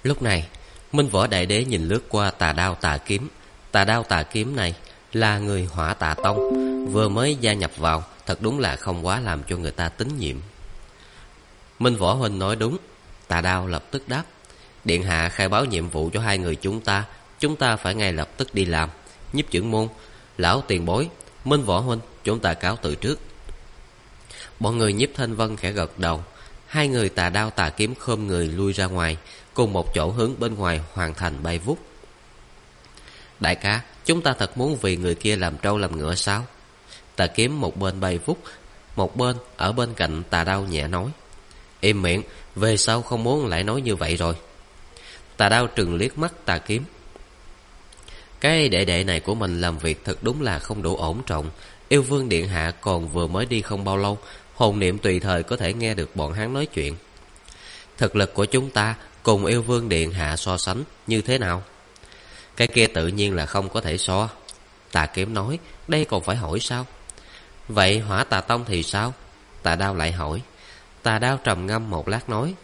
Lúc này, Minh Võ Đại Đế nhìn lướt qua tà đao tà kiếm. Tà đao tà kiếm này là người Hỏa Tà Tông, vừa mới gia nhập vào, thật đúng là không quá làm cho người ta tín nhiệm. Minh Võ huynh nói đúng. Tà đao lập tức đáp: Điện hạ khai báo nhiệm vụ cho hai người chúng ta phải ngay lập tức đi làm. Nhiếp trưởng môn, lão tiền bối, Minh Võ huynh, chúng ta cáo từ trước. Bọn người Nhiếp Thanh Vân khẽ gật đầu. Hai người tà đao tà kiếm khom người lui ra ngoài, cùng một chỗ hướng bên ngoài hoàn thành bay vút. Đại ca, chúng ta thật muốn vì người kia làm trâu làm ngựa sao? Tà kiếm một bên bay vút, một bên ở bên cạnh tà đao nhẹ nói: Im miệng, về sau không muốn lại nói như vậy rồi. Tà đao trừng liếc mắt tà kiếm. Cái đệ đệ này của mình làm việc thật đúng là không đủ ổn trọng. Yêu Vương điện hạ còn vừa mới đi không bao lâu, hồn niệm tùy thời có thể nghe được bọn hắn nói chuyện. Thực lực của chúng ta cùng Yêu Vương điện hạ so sánh như thế nào? Cái kia tự nhiên là không có thể so. Tà kiếm nói: Đây còn phải hỏi sao? Vậy Hỏa Tà Tông thì sao? Tà đao lại hỏi. Tà đao trầm ngâm một lát nói: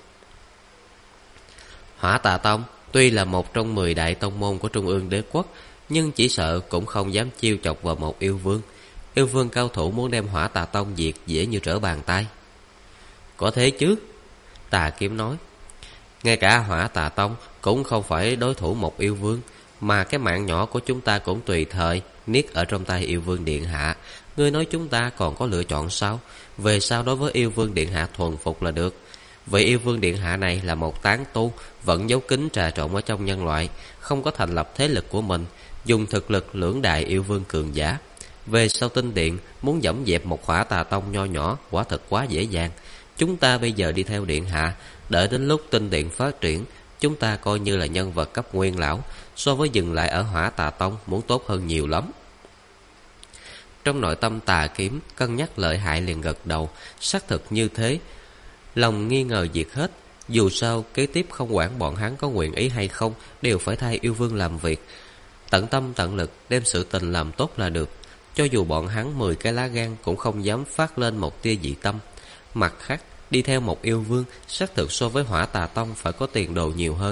Hỏa Tà Tông tuy là một trong 10 đại tông môn của Trung ương đế quốc, nhưng chỉ sợ cũng không dám chiêu chọc vào một yêu vương. Yêu vương cao thủ muốn đem Hỏa Tà Tông diệt dễ như trở bàn tay. Có thế chứ? Tà kiếm nói. Ngay cả Hỏa Tà Tông cũng không phải đối thủ một yêu vương, mà cái mạng nhỏ của chúng ta cũng tùy thời niết ở trong tay yêu vương điện hạ. Ngươi nói chúng ta còn có lựa chọn sao? Về sau đối với yêu vương điện hạ thuần phục là được. Vậy yêu vương điện hạ này là một tán tu, vẫn giấu kín trà trộn ở trong nhân loại, không có thành lập thế lực của mình, dùng thực lực lưỡng đại yêu vương cường giả. Về sau tinh điện muốn dẫm dẹp một Hỏa Tà Tông nho nhỏ quả thật quá dễ dàng. Chúng ta bây giờ đi theo điện hạ, đợi đến lúc tinh điện phát triển, chúng ta coi như là nhân vật cấp nguyên lão, so với dừng lại ở Hỏa Tà Tông muốn tốt hơn nhiều lắm. Trong nội tâm tà kiếm cân nhắc lợi hại liền gật đầu. Xác thực như thế, lòng nghi ngờ diệt hết. Dù sao kế tiếp không quản bọn hắn có nguyện ý hay không, đều phải thay yêu vương làm việc, tận tâm tận lực đem sự tình làm tốt là được. Cho dù bọn hắn 10 cái lá gan cũng không dám phát lên một tia dị tâm. Mặt khác, đi theo một yêu vương xác thực so với Hỏa Tà Tông phải có tiền đồ nhiều hơn.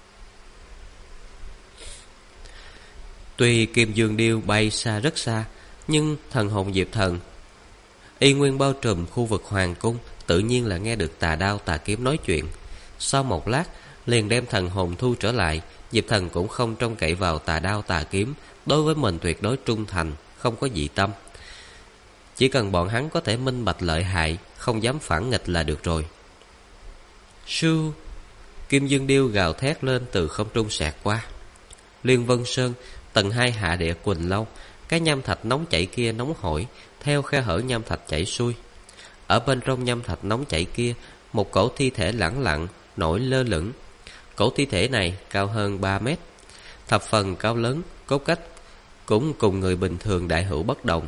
Tuy Kim Dương Điêu bay xa rất xa, nhưng thần hồn Diệp Thần y nguyên bao trùm khu vực hoàng cung, tự nhiên là nghe được tà đao tà kiếm nói chuyện. Sau một lát liền đem thần hồn thu trở lại. Diệp Thần cũng không trông cậy vào tà đao tà kiếm, đối với mình tuyệt đối trung thành, không có dị tâm. Chỉ cần bọn hắn có thể minh bạch lợi hại, không dám phản nghịch là được rồi. Sư Kim Dương Điêu gào thét lên từ không trung xẹt qua. Liên Vân Sơn tầng 2 hạ địa Quỳnh Lâu, cái nham thạch nóng chảy kia nóng hổi, theo khe hở nham thạch chảy xuôi. Ở bên trong nham thạch nóng chảy kia, một cổ thi thể lẳng lặng nổi lơ lửng. Cổ thi thể này cao hơn 3 mét, thập phần cao lớn, cốt cách cũng cùng người bình thường đại hữu bất đồng.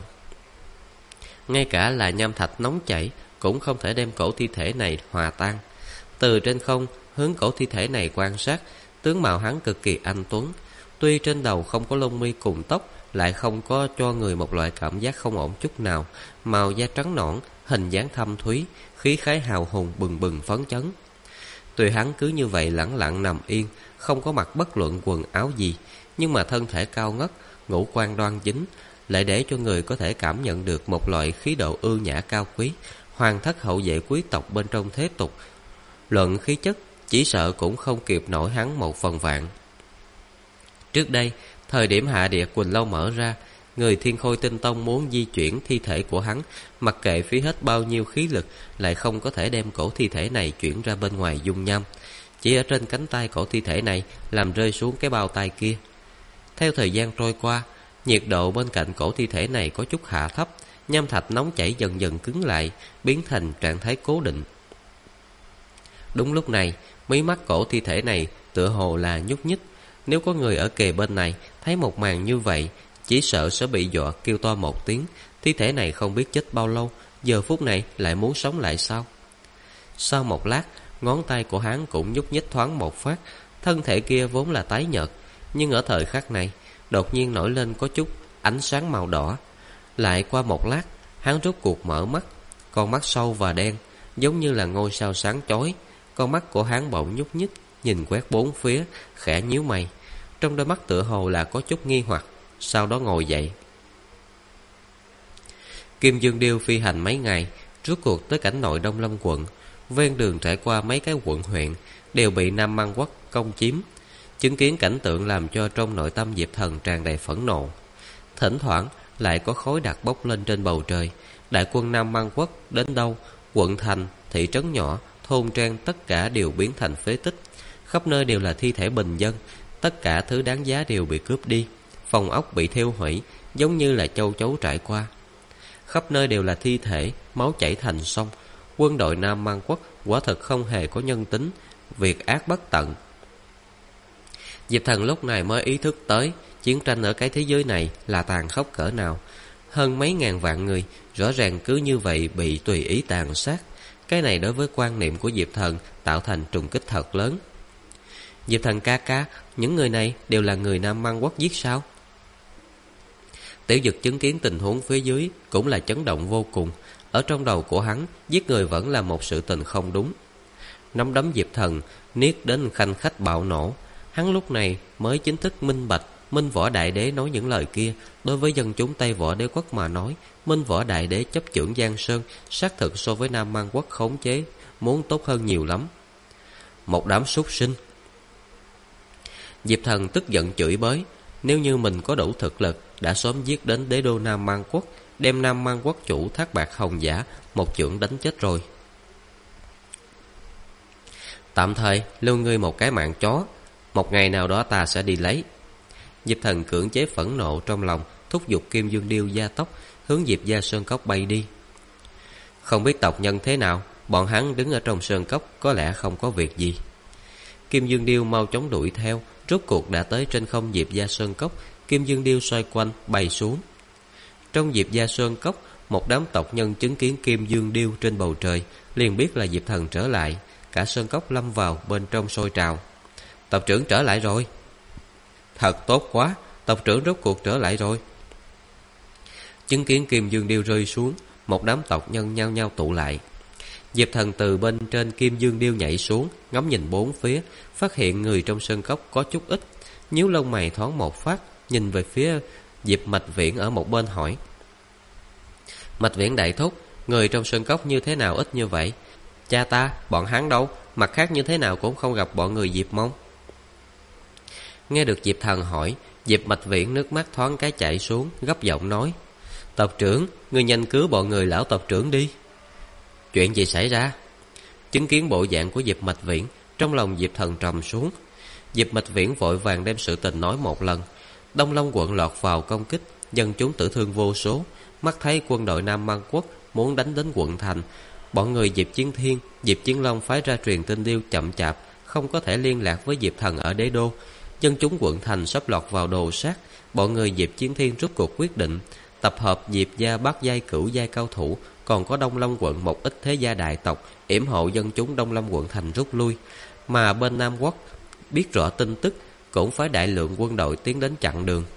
Ngay cả là nham thạch nóng chảy cũng không thể đem cổ thi thể này hòa tan. Từ trên không hướng cổ thi thể này quan sát, tướng mạo hắn cực kỳ anh tuấn. Tuy trên đầu không có lông mi cùng tóc, lại không có cho người một loại cảm giác không ổn chút nào. Màu da trắng nõn, hình dáng thâm thúy, khí khái hào hùng bừng bừng phấn chấn. Tuy hắn cứ như vậy lẳng lặng nằm yên, không có mặc bất luận quần áo gì, nhưng mà thân thể cao ngất, ngũ quan đoan chính, lại để cho người có thể cảm nhận được một loại khí độ ưu nhã cao quý. Hoàng thất hậu vệ quý tộc bên trong thế tục, luận khí chất chỉ sợ cũng không kịp nổi hắn 1/1000. Trước đây, thời điểm hạ địa Quỳnh Lâu mở ra, người Thiên Khôi Tinh Tông muốn di chuyển thi thể của hắn, mặc kệ phí hết bao nhiêu khí lực, lại không có thể đem cổ thi thể này chuyển ra bên ngoài dung nham. Chỉ ở trên cánh tay cổ thi thể này làm rơi xuống cái bao tay kia. Theo thời gian trôi qua, nhiệt độ bên cạnh cổ thi thể này có chút hạ thấp, nham thạch nóng chảy dần dần cứng lại, biến thành trạng thái cố định. Đúng lúc này, mí mắt cổ thi thể này tựa hồ là nhúc nhích. Nếu có người ở kề bên này thấy một màn như vậy, chỉ sợ sẽ bị dọa kêu to một tiếng. Thi thể này không biết chết bao lâu, giờ phút này lại muốn sống lại sao? Sau một lát, ngón tay của hắn cũng nhúc nhích thoáng một phát. Thân thể kia vốn là tái nhợt, nhưng ở thời khắc này đột nhiên nổi lên có chút ánh sáng màu đỏ. Lại qua một lát, hắn rốt cuộc mở mắt. Con mắt sâu và đen, giống như là ngôi sao sáng chói. Con mắt của hắn bỗng nhúc nhích, nhìn quét bốn phía, khẽ nhíu mày. Trong đôi mắt tựa hồ là có chút nghi hoặc, sau đó ngồi dậy. Kim Dương Điêu phi hành mấy ngày, rốt cuộc tới cảnh nội Đông Lâm quận. Ven đường trải qua mấy cái quận huyện đều bị Nam Man Quốc công chiếm. Chứng kiến cảnh tượng làm cho trong nội tâm Diệp Thần tràn đầy phẫn nộ. Thỉnh thoảng lại có khói đặc bốc lên trên bầu trời. Đại quân Nam Man Quốc đến đâu, quận thành, thị trấn nhỏ, thôn trang tất cả đều biến thành phế tích. Khắp nơi đều là thi thể bình dân, tất cả thứ đáng giá đều bị cướp đi. Phòng ốc bị thiêu hủy, giống như là châu chấu trải qua. Khắp nơi đều là thi thể, máu chảy thành sông. Quân đội Nam Man Quốc quả thật không hề có nhân tính, việc ác bất tận. Diệp Thần lúc này mới ý thức tới chiến tranh ở cái thế giới này là tàn khốc cỡ nào. Hơn mấy ngàn vạn người rõ ràng cứ như vậy bị tùy ý tàn sát. Cái này đối với quan niệm của Diệp Thần tạo thành trùng kích thật lớn. Diệp Thần ca ca, những người này đều là người Nam Man Quốc giết sao? Tiểu Dực chứng kiến tình huống phía dưới cũng là chấn động vô cùng. Ở trong đầu của hắn, giết người vẫn là một sự tình không đúng. Nắm đấm Diệp Thần niết đến khanh khách bạo nổ. Hắn lúc này mới chính thức minh bạch Minh Võ Đại Đế nói những lời kia. Đối với dân chúng Tây Võ Đế Quốc mà nói, Minh Võ Đại Đế chấp chưởng Giang Sơn xác thực so với Nam Man Quốc khống chế muốn tốt hơn nhiều lắm. Một đám súc sinh. Diệp Thần tức giận chửi bới. Nếu như mình có đủ thực lực, đã sớm giết đến đế đô Nam Man Quốc, đem Nam Man Quốc chủ Thác Bạt Hồng Giả một chưởng đánh chết rồi. Tạm thời lưu ngươi một cái mạng chó, một ngày nào đó ta sẽ đi lấy. Diệp Thần cưỡng chế phẫn nộ trong lòng, thúc giục Kim Dương Điêu gia tốc hướng Diệp gia sơn cốc bay đi. Không biết tộc nhân thế nào, bọn hắn đứng ở trong sơn cốc có lẽ không có việc gì. Kim Dương Điêu mau chóng đuổi theo, rốt cuộc đã tới trên không Diệp gia sơn cốc. Kim Dương Điêu xoay quanh bay xuống. Trong Diệp gia sơn cốc, một đám tộc nhân chứng kiến Kim Dương Điêu trên bầu trời liền biết là Diệp Thần trở lại. Cả sơn cốc lâm vào bên trong sôi trào. Tộc trưởng trở lại rồi. Thật tốt quá, tộc trưởng rốt cuộc trở lại rồi. Chứng kiến Kim Dương Điêu rơi xuống, một đám tộc nhân nhao nhao tụ lại. Diệp Thần từ bên trên Kim Dương Điêu nhảy xuống, ngắm nhìn bốn phía, phát hiện người trong sơn cốc có chút ít. Nhíu lông mày thoáng một phát, nhìn về phía Diệp Mạch Viễn ở một bên hỏi: Mạch Viễn đại thúc, người trong sơn cốc như thế nào ít như vậy? Cha ta, bọn hắn đâu? Mặt khác như thế nào cũng không gặp bọn người Diệp Mông. Nghe được Diệp Thần hỏi, Diệp Mạch Viễn nước mắt thoáng cái chảy xuống, gấp giọng nói: Tộc trưởng, ngươi nhanh cứu bọn người lão tộc trưởng đi. Chuyện gì xảy ra? Chứng kiến bộ dạng của Diệp Mạch Viễn, trong lòng Diệp Thần trầm xuống. Diệp Mạch Viễn vội vàng đem sự tình nói một lần. Đông Long quận lọt vào công kích, dân chúng tử thương vô số. Mắt thấy quân đội Nam Man Quốc muốn đánh đến quận thành, bọn người Diệp Chiến Thiên, Diệp Chiến Long phái ra truyền tin điêu chậm chạp, không có thể liên lạc với Diệp Thần ở đế đô. Dân chúng quận thành sắp lọt vào đồ sát. Bọn người Diệp Chiến Thiên rút cuộc quyết định tập hợp Diệp gia bát giai cửu giai cao thủ, còn có Đông Long quận một ít thế gia đại tộc, yểm hộ dân chúng Đông Lâm quận thành rút lui. Mà bên Nam Quốc biết rõ tin tức, cũng phái đại lượng quân đội tiến đến chặn đường.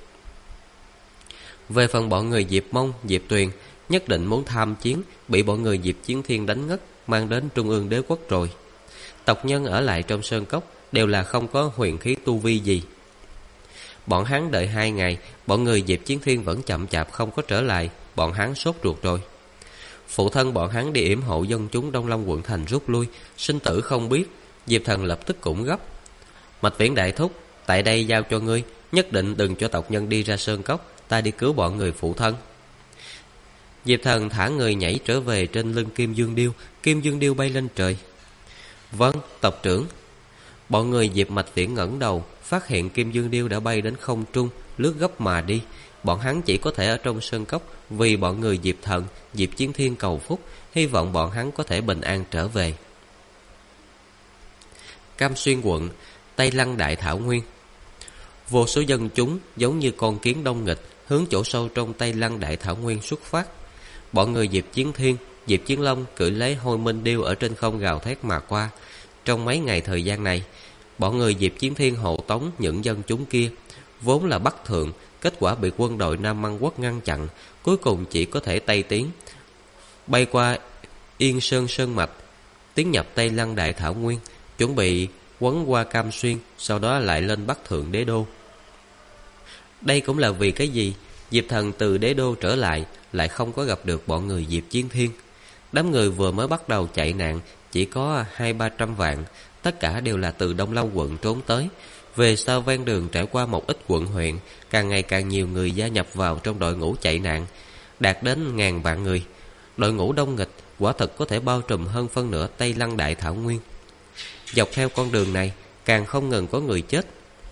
Về phần bọn người Diệp Mông, Diệp Tuyền, nhất định muốn tham chiến, bị bọn người Diệp Chiến Thiên đánh ngất, mang đến Trung ương đế quốc rồi. Tộc nhân ở lại trong sơn cốc đều là không có huyền khí tu vi gì. Bọn hắn đợi 2 ngày, bọn người Diệp Chiến Thiên vẫn chậm chạp không có trở lại, bọn hắn sốt ruột rồi. Phụ thân bọn hắn đi yểm hộ dân chúng Đông Long quận thành rút lui, sinh tử không biết. Diệp Thần lập tức cũng gấp: Mạch Viễn đại thúc, tại đây giao cho ngươi, nhất định đừng cho tộc nhân đi ra sơn cốc, ta đi cứu bọn người phụ thân. Diệp Thần thả người nhảy trở về trên lưng Kim Dương Điêu. Kim Dương Điêu bay lên trời. Vâng, tộc trưởng. Bọn người Diệp Mạch Viễn ngẩng đầu, phát hiện Kim Dương Điêu đã bay đến không trung, lướt gấp mà đi. Bọn hắn chỉ có thể ở trong sơn cốc vì bọn người Diệp Thần, Diệp Chiến Thiên cầu phúc, hy vọng bọn hắn có thể bình an trở về. Cam Xuyên quận, Tây Lăng Đại Thảo Nguyên. Vô số dân chúng giống như con kiến đông nghịch hướng chỗ sâu trong Tây Lăng Đại Thảo Nguyên xuất phát. Bọn người Diệp Chiến Thiên, Diệp Chiến Long cưỡi lấy Hôi Minh Điêu ở trên không gào thét mà qua. Trong mấy ngày thời gian này, bọn người Diệp Chiến Thiên hộ tống những dân chúng kia, vốn là Bắc Thượng, kết quả bị quân đội Nam Man Quốc ngăn chặn, cuối cùng chỉ có thể Tây tiến, bay qua Yên Sơn Sơn Mạch, tiến nhập Tây Lăng Đại Thảo Nguyên, chuẩn bị quấn qua Cam Xuyên, sau đó lại lên Bắc Thượng Đế Đô. Đây cũng là vì cái gì Diệp Thần từ Đế Đô trở lại không có gặp được bọn người Diệp Chiến Thiên. Đám người vừa mới bắt đầu chạy nạn chỉ có 200-300 vạn, tất cả đều là từ Đông Long quận trốn tới. Về sau ven đường trải qua một ít quận huyện, càng ngày càng nhiều người gia nhập vào trong đội ngũ chạy nạn, đạt đến ngàn vạn người. Đội ngũ đông nghịch quả thực có thể bao trùm hơn phân nửa Tây Lăng Đại Thảo Nguyên. Dọc theo con đường này càng không ngừng có người chết.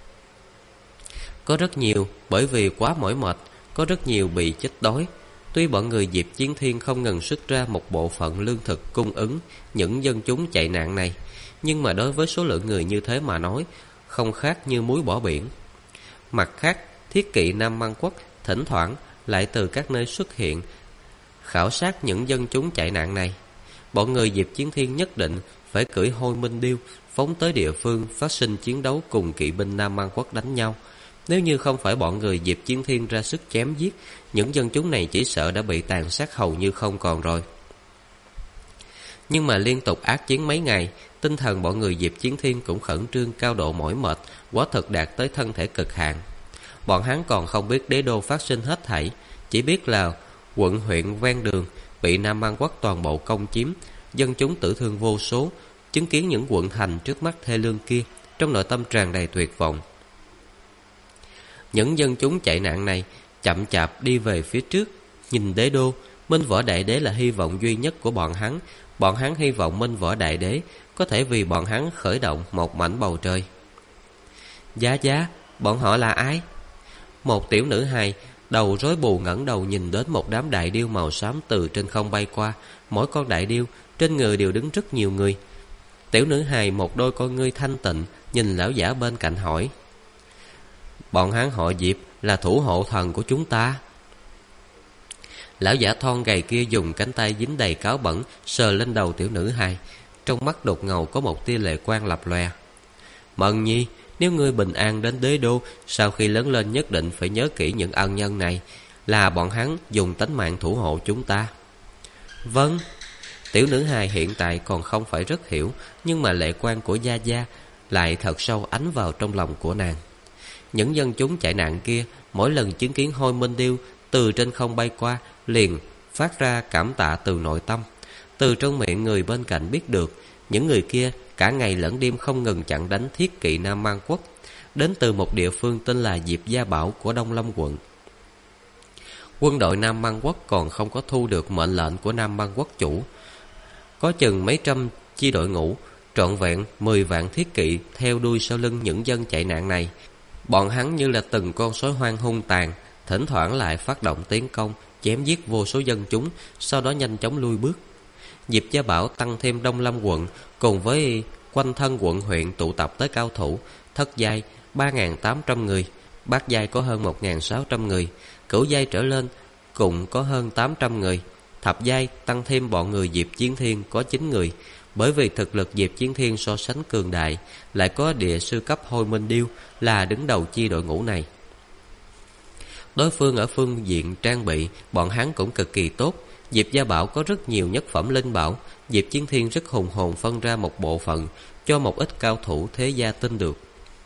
Có rất nhiều bởi vì quá mỏi mệt, có rất nhiều bị chết đói. Tuy bọn người Diệp Chiến Thiên không ngừng xuất ra một bộ phận lương thực cung ứng những dân chúng chạy nạn này, nhưng mà đối với số lượng người như thế mà nói, không khác như muối bỏ biển. Mặt khác, thiết kỵ Nam Mang Quốc thỉnh thoảng lại từ các nơi xuất hiện, khảo sát những dân chúng chạy nạn này. Bọn người Diệp Chiến Thiên nhất định phải cưỡi Hôi Minh Điêu phóng tới địa phương phát sinh chiến đấu cùng kỵ binh Nam Mang Quốc đánh nhau. Nếu như không phải bọn người Diệp Chiến Thiên ra sức chém giết, những dân chúng này chỉ sợ đã bị tàn sát hầu như không còn rồi. Nhưng mà liên tục ác chiến mấy ngày, tinh thần bọn người Diệp Chiến Thiên cũng khẩn trương cao độ mỏi mệt, quả thực đạt tới thân thể cực hạn. Bọn hắn còn không biết Đế Đô phát sinh hết thảy, chỉ biết là quận huyện ven đường bị Nam Mang Quốc toàn bộ công chiếm, dân chúng tử thương vô số. Chứng kiến những quận thành trước mắt thê lương kia, trong nội tâm tràn đầy tuyệt vọng. Những dân chúng chạy nạn này chậm chạp đi về phía trước, nhìn Đế Đô. Minh Võ Đại Đế là hy vọng duy nhất của bọn hắn. Bọn hắn hy vọng Minh Võ Đại Đế có thể vì bọn hắn khởi động một mảnh bầu trời. Giá giá, bọn họ là ai? Một tiểu nữ hài đầu rối bù ngẩng đầu nhìn đến một đám đại điêu màu xám từ trên không bay qua. Mỗi con đại điêu trên người đều đứng rất nhiều người. Tiểu nữ hài một đôi con ngươi thanh tịnh nhìn lão giả bên cạnh hỏi: bọn hắn họ Diệp, là thủ hộ thần của chúng ta. Lão giả thon gầy kia dùng cánh tay dính đầy cáo bẩn sờ lên đầu tiểu nữ hài, trong mắt đột ngầu có một tia lệ quang lập lòe. Mận nhi, nếu ngươi bình an đến Đế Đô, sau khi lớn lên nhất định phải nhớ kỹ những ân nhân này, là bọn hắn dùng tánh mạng thủ hộ chúng ta. Vâng. Tiểu nữ hài hiện tại còn không phải rất hiểu, nhưng mà lệ quang của Gia Gia lại thật sâu ánh vào trong lòng của nàng. Những dân chúng chạy nạn kia mỗi lần chứng kiến Hôi Minh Điêu từ trên không bay qua, liền phát ra cảm tạ từ nội tâm. Từ trong miệng người bên cạnh biết được, những người kia cả ngày lẫn đêm không ngừng chặn đánh thiết kỵ Nam Mang Quốc, đến từ một địa phương tên là Diệp Gia Bảo của Đông Lâm quận. Quân đội Nam Mang Quốc còn không có thu được mệnh lệnh của Nam Mang Quốc chủ, có chừng mấy trăm chi đội ngũ, trọn vẹn 10 vạn thiết kỵ theo đuôi sau lưng những dân chạy nạn này. Bọn hắn như là từng con sói hoang hung tàn, thỉnh thoảng lại phát động tiến công, chém giết vô số dân chúng, sau đó nhanh chóng lui bước. Diệp Gia Bảo tăng thêm Đông Lâm quận cùng với quanh thân quận huyện tụ tập tới cao thủ, thất giai 3.800 người, bát giai có hơn 1.600 người, cửu giai trở lên cũng có hơn 800 người, thập giai tăng thêm bọn người Diệp Chiến Thiên có 9 người. Bởi vì thực lực Diệp Chiến Thiên so sánh cường đại, lại có địa sư cấp Hôi Minh Điêu là đứng đầu chi đội ngũ này. Đối phương ở phương diện trang bị, bọn hắn cũng cực kỳ tốt. Diệp Gia Bảo có rất nhiều nhất phẩm linh bảo, Diệp Chiến Thiên rất hùng hồn phân ra một bộ phận cho một ít cao thủ thế gia tin được.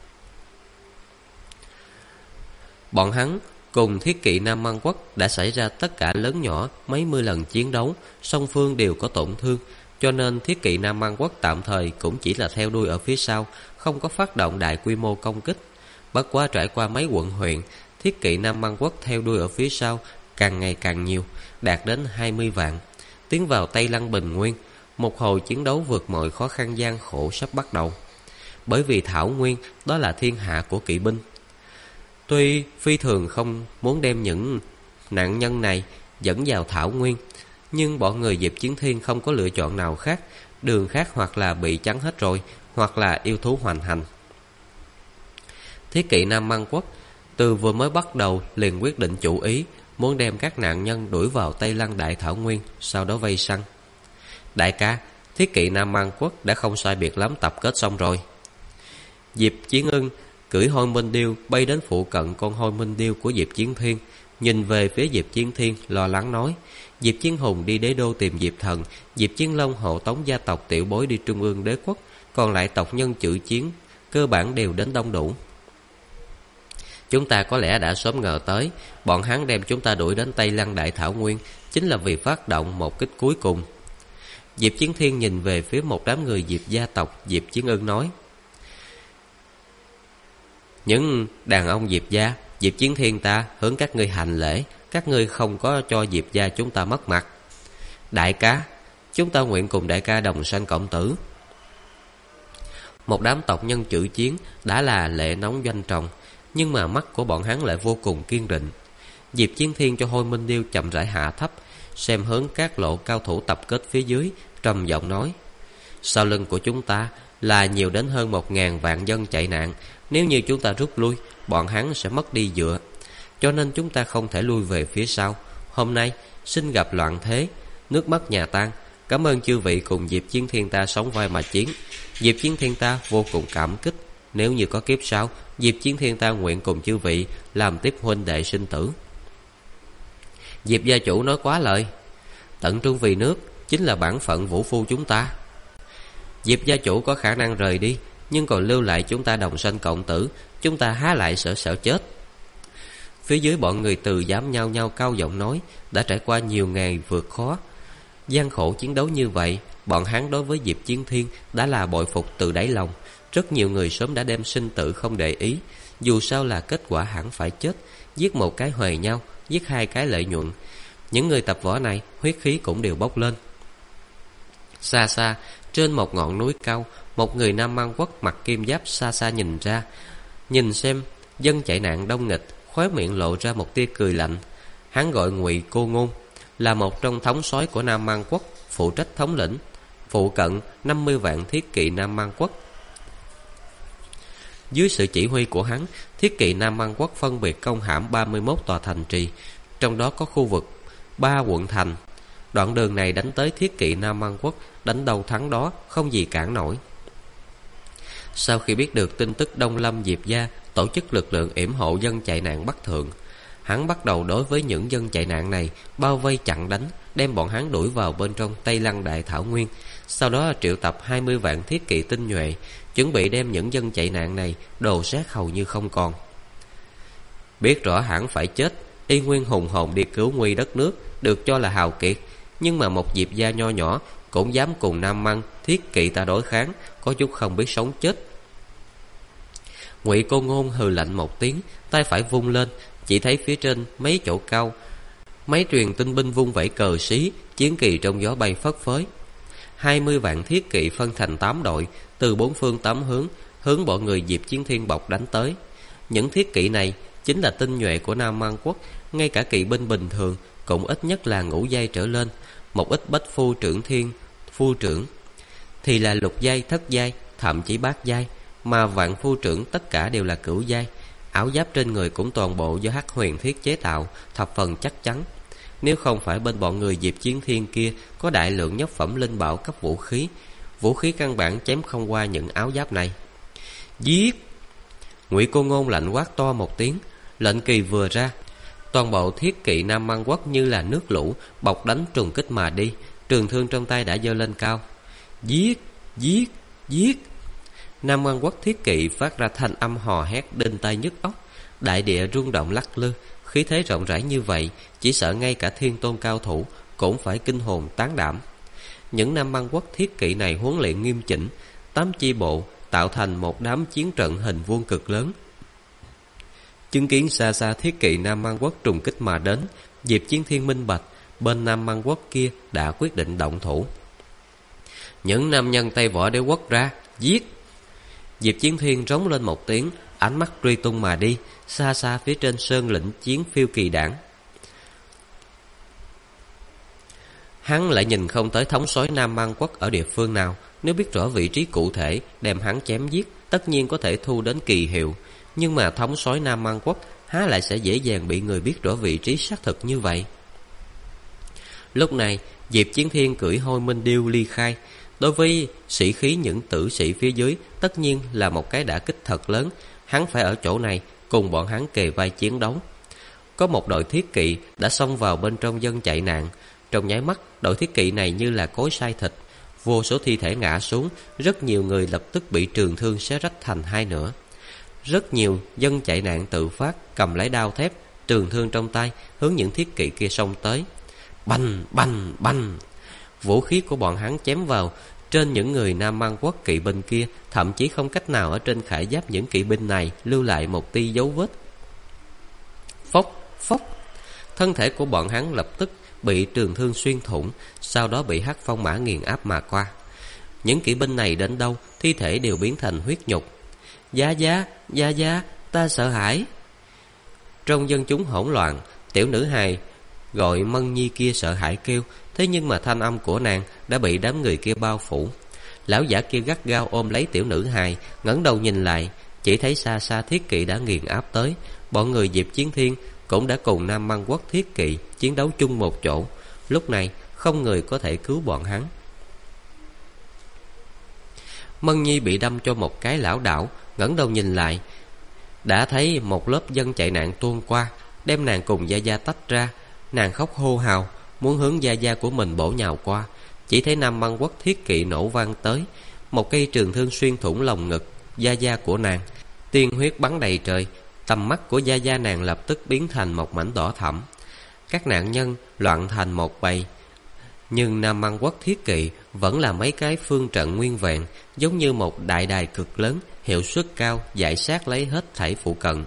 Bọn hắn cùng thiết kỵ Nam Mang Quốc đã xảy ra tất cả lớn nhỏ mấy mươi lần chiến đấu, song phương đều có tổn thương, cho nên thiết kỵ Nam Mang Quốc tạm thời cũng chỉ là theo đuôi ở phía sau, không có phát động đại quy mô công kích. Bất quá trải qua mấy quận huyện, thiết kỵ Nam Mang Quốc theo đuôi ở phía sau càng ngày càng nhiều, đạt đến 20 vạn. Tiến vào Tây Lăng Bình Nguyên, một hồi chiến đấu vượt mọi khó khăn gian khổ sắp bắt đầu. Bởi vì Thảo Nguyên đó là thiên hạ của kỵ binh. Tuy phi thường không muốn đem những nạn nhân này dẫn vào Thảo Nguyên, nhưng bọn người Diệp Chiến Thiên không có lựa chọn nào khác. Đường khác hoặc là bị chắn hết rồi, hoặc là yêu thú hoành hành. Thiết kỵ Nam Mang Quốc từ vừa mới bắt đầu liền quyết định chủ ý, muốn đem các nạn nhân đuổi vào Tây Lăng Đại Thảo Nguyên, sau đó vây săn. Đại ca, thiết kỵ Nam Mang Quốc đã không sai biệt lắm tập kết xong rồi. Diệp Chiến Ưng cưỡi Hôi Minh Điêu bay đến phụ cận con Hôi Minh Điêu của Diệp Chiến Thiên, nhìn về phía Diệp Chiến Thiên lo lắng nói: Diệp Chiến Hùng đi Đế Đô tìm Diệp Thần, Diệp Chiến Long hộ tống gia tộc tiểu bối đi Trung ương đế quốc, còn lại tộc nhân chữ chiến cơ bản đều đến đông đủ. Chúng ta có lẽ đã sớm ngờ tới, bọn hắn đem chúng ta đuổi đến Tây Lăng Đại Thảo Nguyên chính là vì phát động một kích cuối cùng. Diệp Chiến Thiên nhìn về phía một đám người Diệp gia tộc. Diệp Chiến Ân nói: những đàn ông Diệp gia, Diệp Chiến Thiên ta hướng các ngươi hành lễ. Các ngươi không có cho Diệp gia chúng ta mất mặt. Đại ca, chúng ta nguyện cùng đại ca đồng sanh cộng tử. Một đám tộc nhân chữ chiến đã là lệ nóng doanh trọng, nhưng mà mắt của bọn hắn lại vô cùng kiên định. Diệp Chiến Thiên cho Hôi Minh Điêu chậm rãi hạ thấp, xem hướng các lộ cao thủ tập kết phía dưới, trầm giọng nói: sau lưng của chúng ta là nhiều đến hơn 1000 vạn dân chạy nạn. Nếu như chúng ta rút lui, bọn hắn sẽ mất đi dựa, cho nên chúng ta không thể lui về phía sau. Hôm nay xin gặp loạn thế, nước mất nhà tan. Cảm ơn chư vị cùng Diệp Chiến Thiên ta sống vai mà chiến. Diệp Chiến Thiên ta vô cùng cảm kích. Nếu như có kiếp sau, Diệp Chiến Thiên ta nguyện cùng chư vị làm tiếp huynh đệ sinh tử. Diệp gia chủ nói quá lời. Tận trung vì nước chính là bản phận vũ phu chúng ta. Diệp gia chủ có khả năng rời đi, nhưng còn lưu lại chúng ta đồng sanh cộng tử. Chúng ta há lại sợ chết. Phía dưới bọn người Từ dám nhao nhao cao giọng nói. Đã trải qua nhiều ngày vượt khó gian khổ chiến đấu như vậy, bọn hắn đối với Diệp Chiến Thiên đã là bội phục từ đáy lòng. Rất nhiều người sớm đã đem sinh tử không để ý, dù sao là kết quả hẳn phải chết. Giết một cái huề nhau, giết hai cái lợi nhuận. Những người tập võ này huyết khí cũng đều bốc lên. Xa xa trên một ngọn núi cao, một người Nam Man Quốc mặc kim giáp xa xa nhìn ra, nhìn xem dân chạy nạn đông nghịch, khóe miệng lộ ra một tia cười lạnh. Hắn gọi Ngụy Cô Ngôn, là một trong thống soái của Nam Man Quốc, phụ trách thống lĩnh phụ cận 50 vạn thiết kỵ Nam Man Quốc. Dưới sự chỉ huy của hắn, thiết kỵ Nam Man Quốc phân biệt công hãm 31 tòa thành trì, trong đó có khu vực 3 quận thành. Đoạn đường này đánh tới thiết kỵ Nam Man Quốc, đánh đầu thắng đó, không gì cản nổi. Sau khi biết được tin tức Đông Lâm Diệp gia tổ chức lực lượng yểm hộ dân chạy nạn Bắc Thượng, hắn bắt đầu đối với những dân chạy nạn này bao vây chặn đánh, đem bọn hắn đuổi vào bên trong Tây Lăng Đại Thảo Nguyên. Sau đó triệu tập 20 vạn thiết kỵ tinh nhuệ, chuẩn bị đem những dân chạy nạn này đồ sát hầu như không còn. Biết rõ hẳn phải chết, Y Nguyên hùng hồn đi cứu nguy đất nước, được cho là hào kiệt, nhưng mà một Diệp gia nho nhỏ cũng dám cùng Nam Man thiết kỵ ta đối kháng, có chút không biết sống chết. Ngụy Cô Ngôn hừ lạnh một tiếng, tay phải vung lên, chỉ thấy phía trên mấy chỗ cao, mấy truyền tinh binh vung vẩy cờ xí, chiến kỳ trong gió bay phất phới. 20 vạn thiết kỵ phân thành 8 đội, từ 4 phương 8 hướng, hướng bọn người Diệp Chiến Thiên bọc đánh tới. Những thiết kỵ này chính là tinh nhuệ của Nam Man Quốc, ngay cả kỵ binh bình thường cũng ít nhất là ngũ giai trở lên, một ít bách phu trưởng thiên phu trưởng thì là lục giai, thất giai, thậm chí bát giai, mà vạn phu trưởng tất cả đều là cửu giai. Áo giáp trên người cũng toàn bộ do Hắc Huyền Thiết chế tạo, thập phần chắc chắn. Nếu không phải bên bọn người Diệp Chiến Thiên kia có đại lượng nhất phẩm linh bảo cấp vũ khí căn bản chém không qua những áo giáp này. Giết! Ngụy Cô Ngôn lạnh quát to một tiếng, lệnh kỳ vừa ra, toàn bộ thiết kỵ Nam Man Quốc như là nước lũ bọc đánh trùng kích mà đi, trường thương trong tay đã giơ lên cao. Giết! Giết! Giết! Nam Man Quốc thiết kỵ phát ra thanh âm hò hét đinh tai nhức óc, đại địa rung động lắc lư, khí thế rộng rãi như vậy, chỉ sợ ngay cả thiên tôn cao thủ cũng phải kinh hồn tán đảm. Những Nam Man Quốc thiết kỵ này huấn luyện nghiêm chỉnh, 8 chi bộ tạo thành một đám chiến trận hình vuông cực lớn. Chứng kiến xa xa thiết kỵ Nam Man Quốc trùng kích mà đến, Diệp Chiến Thiên minh bạch, bên Nam Man Quốc kia đã quyết định động thủ. Những nam nhân Tây Võ Đế Quốc ra, giết! Diệp Chiến Thiên rống lên một tiếng, ánh mắt truy tung mà đi. Xa xa phía trên sơn lĩnh chiến phiêu kỳ đảng, hắn lại nhìn không tới thống soái Nam Man Quốc ở địa phương nào. Nếu biết rõ vị trí cụ thể, đem hắn chém giết, tất nhiên có thể thu đến kỳ hiệu. Nhưng mà thống soái Nam Man Quốc há lại sẽ dễ dàng bị người biết rõ vị trí xác thực như vậy. Lúc này Diệp Chiến Thiên cưỡi Hôi Minh Điêu ly khai. Đối với sĩ khí những tử sĩ phía dưới, tất nhiên là một cái đả kích thật lớn. Hắn phải ở chỗ này cùng bọn hắn kề vai chiến đấu. Có một đội thiết kỵ đã xông vào bên trong dân chạy nạn. Trong nháy mắt, đội thiết kỵ này như là cối xay thịt, Vô số thi thể ngã xuống, rất nhiều người lập tức bị trường thương xé rách thành hai nửa. Rất nhiều dân chạy nạn tự phát cầm lấy đao thép, trường thương trong tay, hướng những thiết kỵ kia xông tới. Bành bành bành, vũ khí của bọn hắn chém vào trên những người Nam Mang Quốc kỵ binh kia, thậm chí không cách nào ở trên khải giáp những kỵ binh này lưu lại một tia dấu vết. Phốc phốc, thân thể của bọn hắn lập tức bị trường thương xuyên thủng, sau đó bị hắc phong mã nghiền áp mà qua. Những kỵ binh này đến đâu, thi thể đều biến thành huyết nhục. Giá giá, giá giá, ta sợ hãi. Trong dân chúng hỗn loạn, tiểu nữ hài gọi Mân Nhi kia sợ hãi kêu, thế nhưng mà thanh âm của nàng đã bị đám người kia bao phủ. Lão giả kia gắt gao ôm lấy tiểu nữ hài, ngẩng đầu nhìn lại, chỉ thấy xa xa thiết kỵ đã nghiền áp tới. Bọn người Diệp Chiến Thiên cũng đã cùng Nam Mang Quốc thiết kỵ chiến đấu chung một chỗ. Lúc này không người có thể cứu bọn hắn. Mân Nhi bị đâm cho một cái lảo đảo, ngẩng đầu nhìn lại, đã thấy một lớp dân chạy nạn tuôn qua, đem nàng cùng Gia Gia tách ra. Nàng khóc hô hào, muốn hướng Gia Gia của mình bổ nhào qua. Chỉ thấy Nam Mang Quốc thiết kỵ nổ vang tới, một cây trường thương xuyên thủng lồng ngực Gia Gia của nàng, tiên huyết bắn đầy trời. Tầm mắt của Gia Gia nàng lập tức biến thành một mảnh đỏ thẫm. Các nạn nhân loạn thành một bầy, nhưng Nam Mang Quốc thiết kỵ vẫn là mấy cái phương trận nguyên vẹn, giống như một đại đài cực lớn, hiệu suất cao, dại sát lấy hết thảy phụ cận.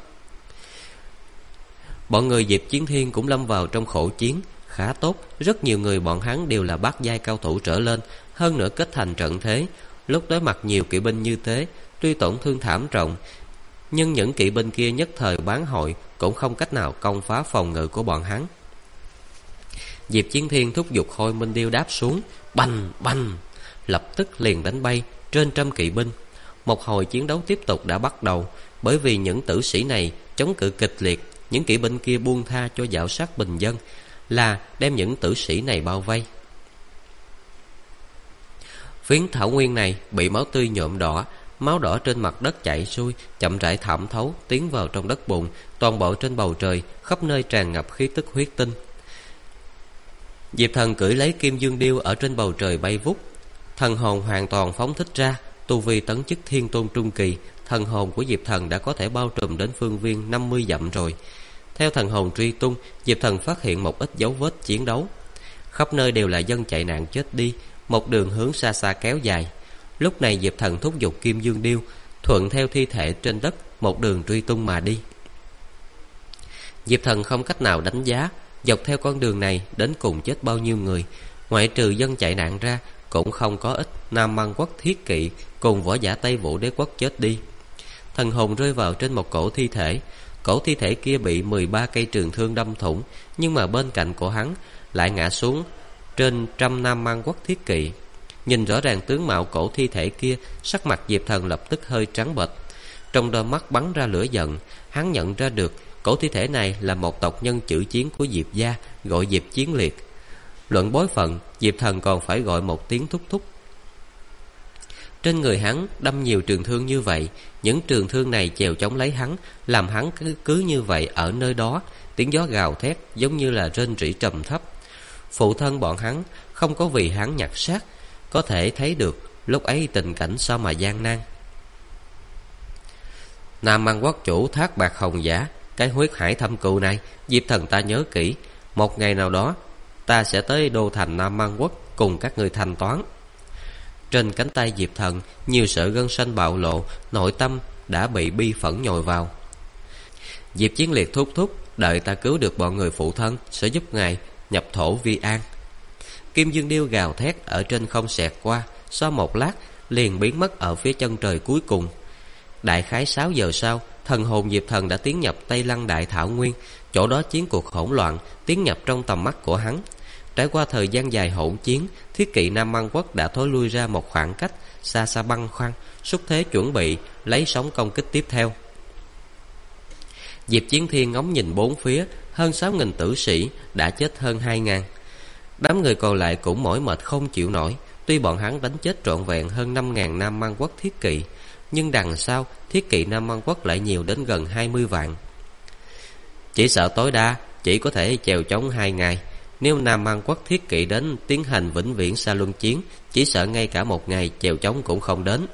Bọn người Diệp Chiến Thiên cũng lâm vào trong khổ chiến khá tốt, rất nhiều người bọn hắn đều là bát giai cao thủ trở lên, hơn nữa kết thành trận thế. Lúc đối mặt nhiều kỵ binh như thế, tuy tổn thương thảm trọng, nhưng những kỵ binh kia nhất thời bán hội cũng không cách nào công phá phòng ngự của bọn hắn. Diệp Chiến Thiên thúc giục Khôi Minh Điêu đáp xuống, bành bành, lập tức liền đánh bay trên trăm kỵ binh. Một hồi chiến đấu tiếp tục đã bắt đầu. Bởi vì những tử sĩ này chống cự kịch liệt, những kỵ binh kia buông tha cho dạo sát bình dân, là đem những tử sĩ này bao vây. Phiến thảo nguyên này bị máu tươi nhuộm đỏ, máu đỏ trên mặt đất chảy xuôi, chậm rãi thẩm thấu tiến vào trong đất bùn. Toàn bộ trên bầu trời khắp nơi tràn ngập khí tức huyết tinh. Diệp Thần cưỡi lấy Kim Dương Điêu ở trên bầu trời bay vút, thần hồn hoàn toàn phóng thích ra. Tu vi tấn chức Thiên Tôn trung kỳ, thần hồn của Diệp Thần đã có thể bao trùm đến phương viên 50 dặm rồi. Theo thần hồn truy tung, Diệp Thần phát hiện một ít dấu vết chiến đấu. Khắp nơi đều là dân chạy nạn chết đi, một đường hướng xa xa kéo dài. Lúc này Diệp Thần thúc giục Kim Dương Điêu, thuận theo thi thể trên đất một đường truy tung mà đi. Diệp Thần không cách nào đánh giá dọc theo con đường này đến cùng chết bao nhiêu người. Ngoại trừ dân chạy nạn ra, cũng không có ít Nam Mang Quốc thiết kỵ cùng võ giả Tây Vũ Đế Quốc chết đi. Thần hồn rơi vào trên một cổ thi thể. Cổ thi thể kia bị 13 cây trường thương đâm thủng, nhưng mà bên cạnh của hắn lại ngã xuống trên trăm Nam Mang Quốc thiết kỵ. Nhìn rõ ràng tướng mạo cổ thi thể kia, sắc mặt Diệp Thần lập tức hơi trắng bệch, trong đôi mắt bắn ra lửa giận. Hắn nhận ra được cổ thi thể này là một tộc nhân chữ chiến của Diệp gia, gọi Diệp Chiến Liệt. Luận bối phận, Diệp Thần còn phải gọi một tiếng thúc thúc. Trên người hắn đâm nhiều trường thương như vậy, những trường thương này chèo chống lấy hắn, làm hắn cứ như vậy ở nơi đó. Tiếng gió gào thét giống như là rên rỉ trầm thấp. Phụ thân bọn hắn không có vì hắn nhặt xác, có thể thấy được lúc ấy tình cảnh sao mà gian nan. Nam Mang Quốc chủ Thác Bạc Hồng Giả, cái huyết hải thâm cừu này Diệp Thần ta nhớ kỹ. Một ngày nào đó ta sẽ tới đô thành Nam Mang Quốc cùng các người thanh toán. Trên cánh tay Diệp Thần nhiều sợi gân xanh bạo lộ, nội tâm đã bị bi phẫn nhồi vào. Diệp Chiến Liệt thúc thúc, đợi ta cứu được bọn người phụ thân sẽ giúp ngài nhập thổ vi an. Kim Dương Điêu gào thét ở trên không xẹt qua, sau một lát liền biến mất ở phía chân trời cuối cùng. Đại khái 6 giờ sau, thần hồn Diệp Thần đã tiến nhập Tây Lăng Đại Thảo Nguyên. Chỗ đó chiến cuộc hỗn loạn tiến nhập trong tầm mắt của hắn. Trải qua thời gian dài hỗn chiến, thiết kỵ Nam Mang Quốc đã thối lui ra một khoảng cách, xa xa băn khoăn, xúc thế chuẩn bị lấy sóng công kích tiếp theo. Diệp Chiến Thiên ngóng nhìn bốn phía, hơn 6.000 tử sĩ đã chết hơn 2.000. Đám người còn lại cũng mỏi mệt không chịu nổi. Tuy bọn hắn đánh chết trọn vẹn hơn 5.000 Nam Mang Quốc thiết kỵ, nhưng đằng sau thiết kỵ Nam Mang Quốc lại nhiều đến gần 20 vạn. Chỉ sợ tối đa chỉ có thể chèo chống 2 ngày. Nếu Nam An Quốc thiết kỵ đến tiến hành vĩnh viễn xa luân chiến, chỉ sợ ngay cả một ngày chèo chống cũng không đến.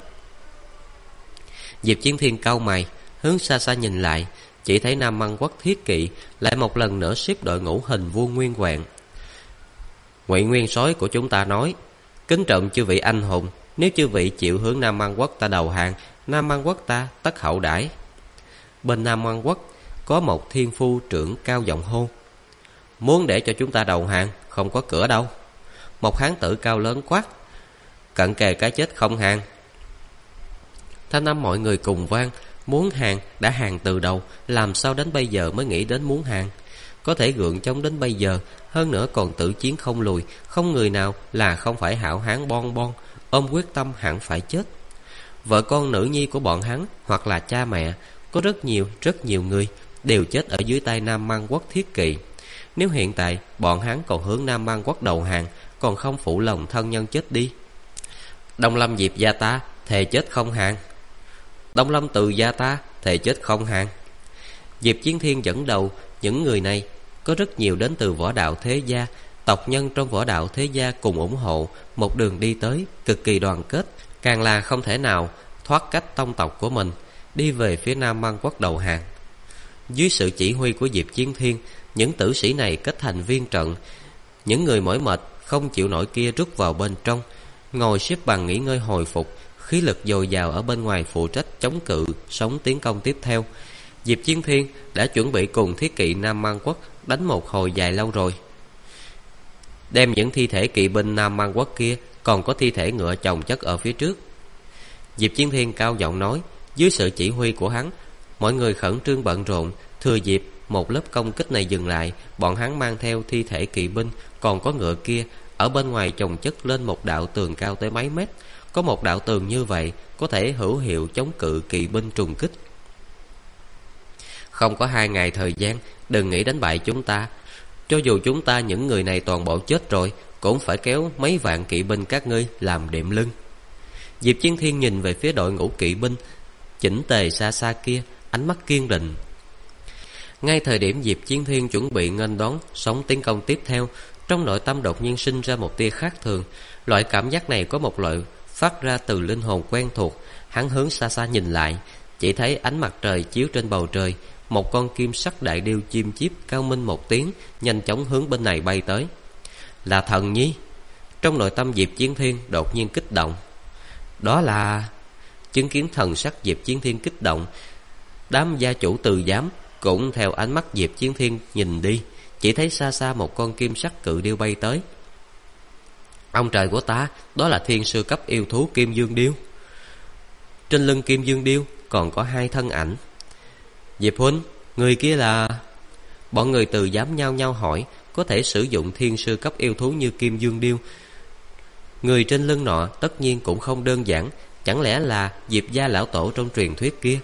Diệp Chiến Thiên cau mày, hướng xa xa nhìn lại, chỉ thấy Nam An Quốc thiết kỵ lại một lần nữa xếp đội ngũ hình vuông nguyên vẹn. Ngụy Nguyên Soái của chúng ta nói: kính trọng chư vị anh hùng, nếu chư vị chịu hướng Nam An Quốc ta đầu hàng, Nam An Quốc ta tất hậu đãi. Bên Nam An Quốc có một thiên phu trưởng cao giọng hô: muốn để cho chúng ta đầu hàng, không có cửa đâu. Một hán tử cao lớn quát: cận kề cái chết không hàng. Thanh âm mọi người cùng vang. Muốn hàng đã hàng từ đầu, làm sao đến bây giờ mới nghĩ đến muốn hàng? Có thể gượng chống đến bây giờ, hơn nữa còn tự chiến không lùi, không người nào là không phải hảo hán bon bon, ôm quyết tâm hẳn phải chết. Vợ con nữ nhi của bọn hắn hoặc là cha mẹ, có rất nhiều người đều chết ở dưới tay Nam An Quốc thiết kỵ. Nếu hiện tại bọn hắn còn hướng Nam An Quốc đầu hàng, còn không phụ lòng thân nhân chết đi. Đông Lâm Diệp gia ta thề chết không hàng. Đông Lâm Từ gia ta thề chết không hàng. Diệp Chiến Thiên dẫn đầu những người này, có rất nhiều đến từ võ đạo thế gia, tộc nhân trong võ đạo thế gia cùng ủng hộ, một đường đi tới, cực kỳ đoàn kết, càng là không thể nào thoát cách tông tộc của mình, đi về phía Nam An Quốc đầu hàng. Dưới sự chỉ huy của Diệp Chiến Thiên, những tử sĩ này kết thành viên trận. Những người mỏi mệt không chịu nổi kia rút vào bên trong, ngồi xếp bằng nghỉ ngơi hồi phục, khí lực dồi dào ở bên ngoài phụ trách chống cự sống tiến công tiếp theo. Diệp Chiến Thiên đã chuẩn bị cùng thiết kỵ Nam An Quốc đánh một hồi dài lâu rồi. Đem những thi thể kỵ binh Nam An Quốc kia, còn có thi thể ngựa chồng chất ở phía trước. Diệp Chiến Thiên cao giọng nói. Dưới sự chỉ huy của hắn, mọi người khẩn trương bận rộn. Thừa dịp một lớp công kích này dừng lại, bọn hắn mang theo thi thể kỵ binh còn có ngựa kia ở bên ngoài chồng chất lên một đạo tường cao tới mấy mét. Có một đạo tường như vậy có thể hữu hiệu chống cự kỵ binh trùng kích. Không có 2 ngày thời gian, đừng nghĩ đánh bại chúng ta. Cho dù chúng ta những người này toàn bộ chết rồi, cũng phải kéo mấy vạn kỵ binh các ngươi làm đệm lưng. Diệp Chiến Thiên nhìn về phía đội ngũ kỵ binh chỉnh tề xa xa kia, ánh mắt kiên định. Ngay thời điểm Diệp Chiến Thiên chuẩn bị nghênh đón sóng tiến công tiếp theo, trong nội tâm đột nhiên sinh ra một tia khác thường. Loại cảm giác này có một loại phát ra từ linh hồn quen thuộc. Hắn hướng xa xa nhìn lại, chỉ thấy ánh mặt trời chiếu trên bầu trời, một con kim sắc đại điêu chim chíp cao minh một tiếng, nhanh chóng hướng bên này bay tới. Là thần nhi. Trong nội tâm Diệp Chiến Thiên đột nhiên kích động. Đó là... Chứng kiến thần sắc Diệp Chiến Thiên kích động, đám gia chủ Từ giám cũng theo ánh mắt Diệp Chiến Thiên nhìn đi, chỉ thấy xa xa một con kim sắc cự điêu bay tới. Ông trời của ta, đó là thiên sư cấp yêu thú Kim Dương Điêu. Trên lưng Kim Dương Điêu còn có 2 thân ảnh. Diệp huynh, người kia là... Bọn người Từ giám nhao nhao hỏi. Có thể sử dụng thiên sư cấp yêu thú như Kim Dương Điêu, người trên lưng nọ tất nhiên cũng không đơn giản. Chẳng lẽ là Diệp gia lão tổ trong truyền thuyết kia?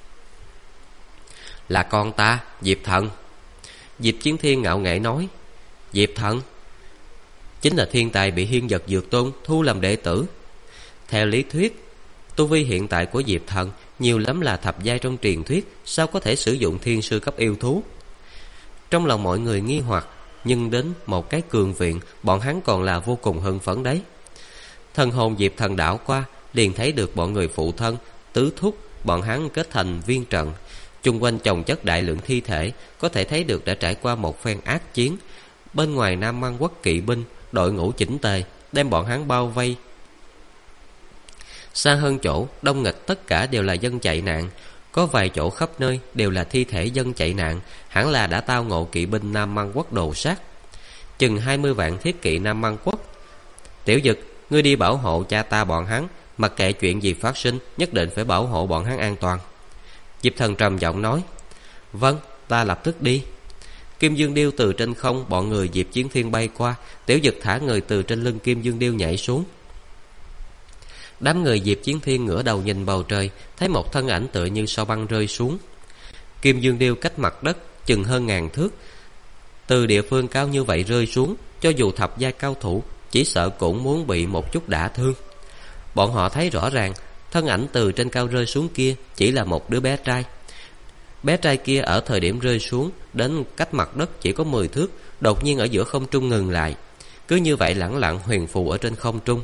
Là con ta, Diệp Thần. Diệp Chiến Thiên ngạo nghễ nói. Diệp Thần chính là thiên tài bị Hiên Vật Dược Tôn thu làm đệ tử. Theo lý thuyết, tu vi hiện tại của Diệp Thần nhiều lắm là thập giai trong truyền thuyết, sao có thể sử dụng thiên sư cấp yêu thú? Trong lòng mọi người nghi hoặc, nhưng đến một cái cường viện, bọn hắn còn là vô cùng hưng phấn đấy. Thần hồn Diệp Thần đảo qua, liền thấy được bọn người phụ thân, tứ thúc, bọn hắn kết thành viên trận. Chung quanh chồng chất đại lượng thi thể, có thể thấy được đã trải qua một phen ác chiến. Bên ngoài Nam An Quốc kỵ binh, đội ngũ chỉnh tề, đem bọn hắn bao vây. Xa hơn chỗ, đông nghịch tất cả đều là dân chạy nạn. Có vài chỗ khắp nơi đều là thi thể dân chạy nạn, hẳn là đã tao ngộ kỵ binh Nam An Quốc đồ sát. Chừng 20 vạn thiết kỵ Nam An Quốc. Tiểu Dực, ngươi đi bảo hộ cha ta bọn hắn, mặc kệ chuyện gì phát sinh, nhất định phải bảo hộ bọn hắn an toàn. Diệp Thần trầm giọng nói. Vâng, ta lập tức đi. Kim Dương Điêu từ trên không, bọn người Diệp Chiến Thiên bay qua. Tiểu Dực thả người từ trên lưng Kim Dương Điêu nhảy xuống. Đám người Diệp Chiến Thiên ngửa đầu nhìn bầu trời, thấy một thân ảnh tựa như sao băng rơi xuống. Kim Dương Điêu cách mặt đất chừng hơn 1000 thước. Từ địa phương cao như vậy rơi xuống, cho dù thập giai cao thủ, chỉ sợ cũng muốn bị một chút đả thương. Bọn họ thấy rõ ràng, thân ảnh từ trên cao rơi xuống kia chỉ là một đứa bé trai. Bé trai kia ở thời điểm rơi xuống đến cách mặt đất chỉ có 10 thước, đột nhiên ở giữa không trung ngừng lại, cứ như vậy lẳng lặng huyền phù ở trên không trung.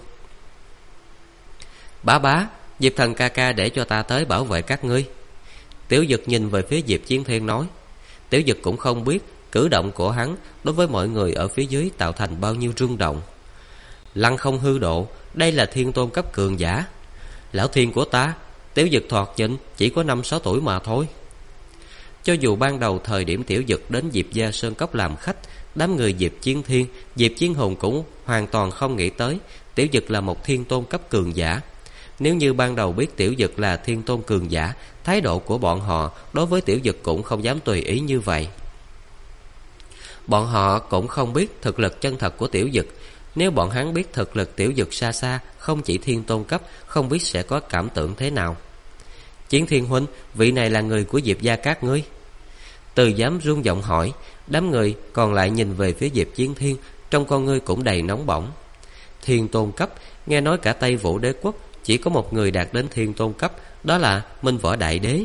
Bá, Diệp Thần ca ca để cho ta tới bảo vệ các ngươi. Tiểu Dực nhìn về phía Diệp Chiến Thiên nói. Tiểu Dực cũng không biết cử động của hắn đối với mọi người ở phía dưới tạo thành bao nhiêu rung động. Lăng không hư độ, đây là thiên tôn cấp cường giả. Lão thiên của ta, Tiểu Dực thoạt nhìn chỉ có 5-6 tuổi mà thôi. Cho dù ban đầu thời điểm Tiểu Dực đến Diệp gia Sơn Cốc làm khách, đám người Diệp Chiến Thiên, Diệp Chiến Hùng cũng hoàn toàn không nghĩ tới Tiểu Dực là một thiên tôn cấp cường giả. Nếu như ban đầu biết Tiểu Dực là thiên tôn cường giả, thái độ của bọn họ đối với Tiểu Dực cũng không dám tùy ý như vậy. Bọn họ cũng không biết thực lực chân thật của Tiểu Dực. Nếu bọn hắn biết thực lực Tiểu Dực xa xa không chỉ thiên tôn cấp, không biết sẽ có cảm tưởng thế nào. Chiến Thiên huynh, vị này là người của Diệp gia các ngươi? Từ dám rung giọng hỏi. Đám người còn lại nhìn về phía Diệp Chiến Thiên, trong con ngươi cũng đầy nóng bỏng. Thiên tôn cấp, nghe nói cả Tây Vũ Đế quốc chỉ có một người đạt đến thiên tôn cấp, đó là Minh Võ Đại Đế.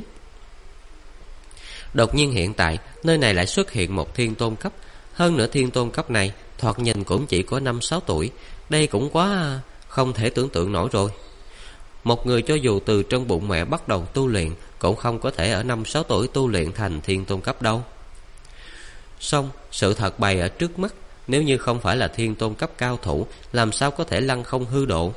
Đột nhiên hiện tại nơi này lại xuất hiện một thiên tôn cấp. Hơn nữa thiên tôn cấp này thoạt nhìn cũng chỉ có 5-6 tuổi. Đây cũng quá không thể tưởng tượng nổi rồi. Một người cho dù từ trong bụng mẹ bắt đầu tu luyện cũng không có thể ở 5-6 tuổi tu luyện thành thiên tôn cấp đâu. Song sự thật bày ở trước mắt, nếu như không phải là thiên tôn cấp cao thủ, làm sao có thể lăng không hư độ.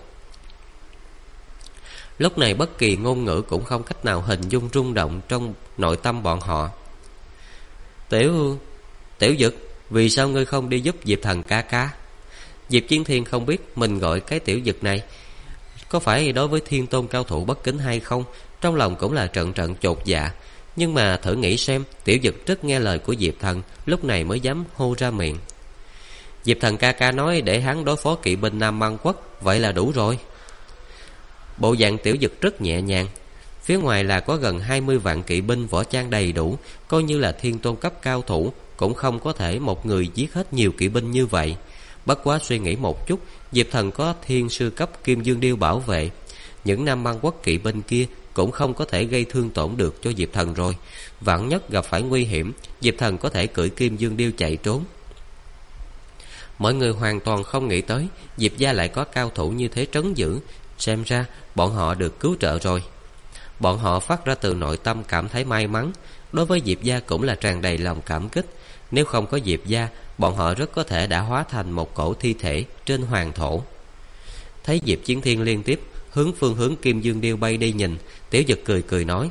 Lúc này bất kỳ ngôn ngữ cũng không cách nào hình dung rung động trong nội tâm bọn họ. Tiểu Dực, vì sao ngươi không đi giúp Diệp Thần ca ca? Diệp Chiến Thiên không biết mình gọi cái Tiểu Dực này có phải đối với thiên tôn cao thủ bất kính hay không, trong lòng cũng là trận trận chột dạ. Nhưng mà thử nghĩ xem, Tiểu Dực rất nghe lời của Diệp Thần, lúc này mới dám hô ra miệng. Diệp Thần ca ca nói để hắn đối phó kỵ binh Nam Mang Quốc, vậy là đủ rồi. Bộ dạng Tiểu Dực rất nhẹ nhàng. Phía ngoài là có gần 20 vạn kỵ binh võ trang đầy đủ, coi như là thiên tôn cấp cao thủ cũng không có thể một người giết hết nhiều kỵ binh như vậy. Bất quá suy nghĩ một chút, Diệp Thần có thiên sư cấp Kim Dương Điêu bảo vệ, những Nam Mang Quốc kỵ binh kia cũng không có thể gây thương tổn được cho Diệp Thần rồi. Vạn nhất gặp phải nguy hiểm, Diệp Thần có thể cưỡi Kim Dương Điêu chạy trốn. Mọi người hoàn toàn không nghĩ tới Diệp gia lại có cao thủ như thế trấn giữ. Xem ra bọn họ được cứu trợ rồi. Bọn họ phát ra từ nội tâm cảm thấy may mắn. Đối với Diệp gia cũng là tràn đầy lòng cảm kích. Nếu không có Diệp gia, bọn họ rất có thể đã hóa thành một cổ thi thể trên hoàng thổ. Thấy Diệp Chiến Thiên liên tiếp hướng phương hướng Kim Dương Điêu bay đi nhìn, Tiểu Dực cười cười nói.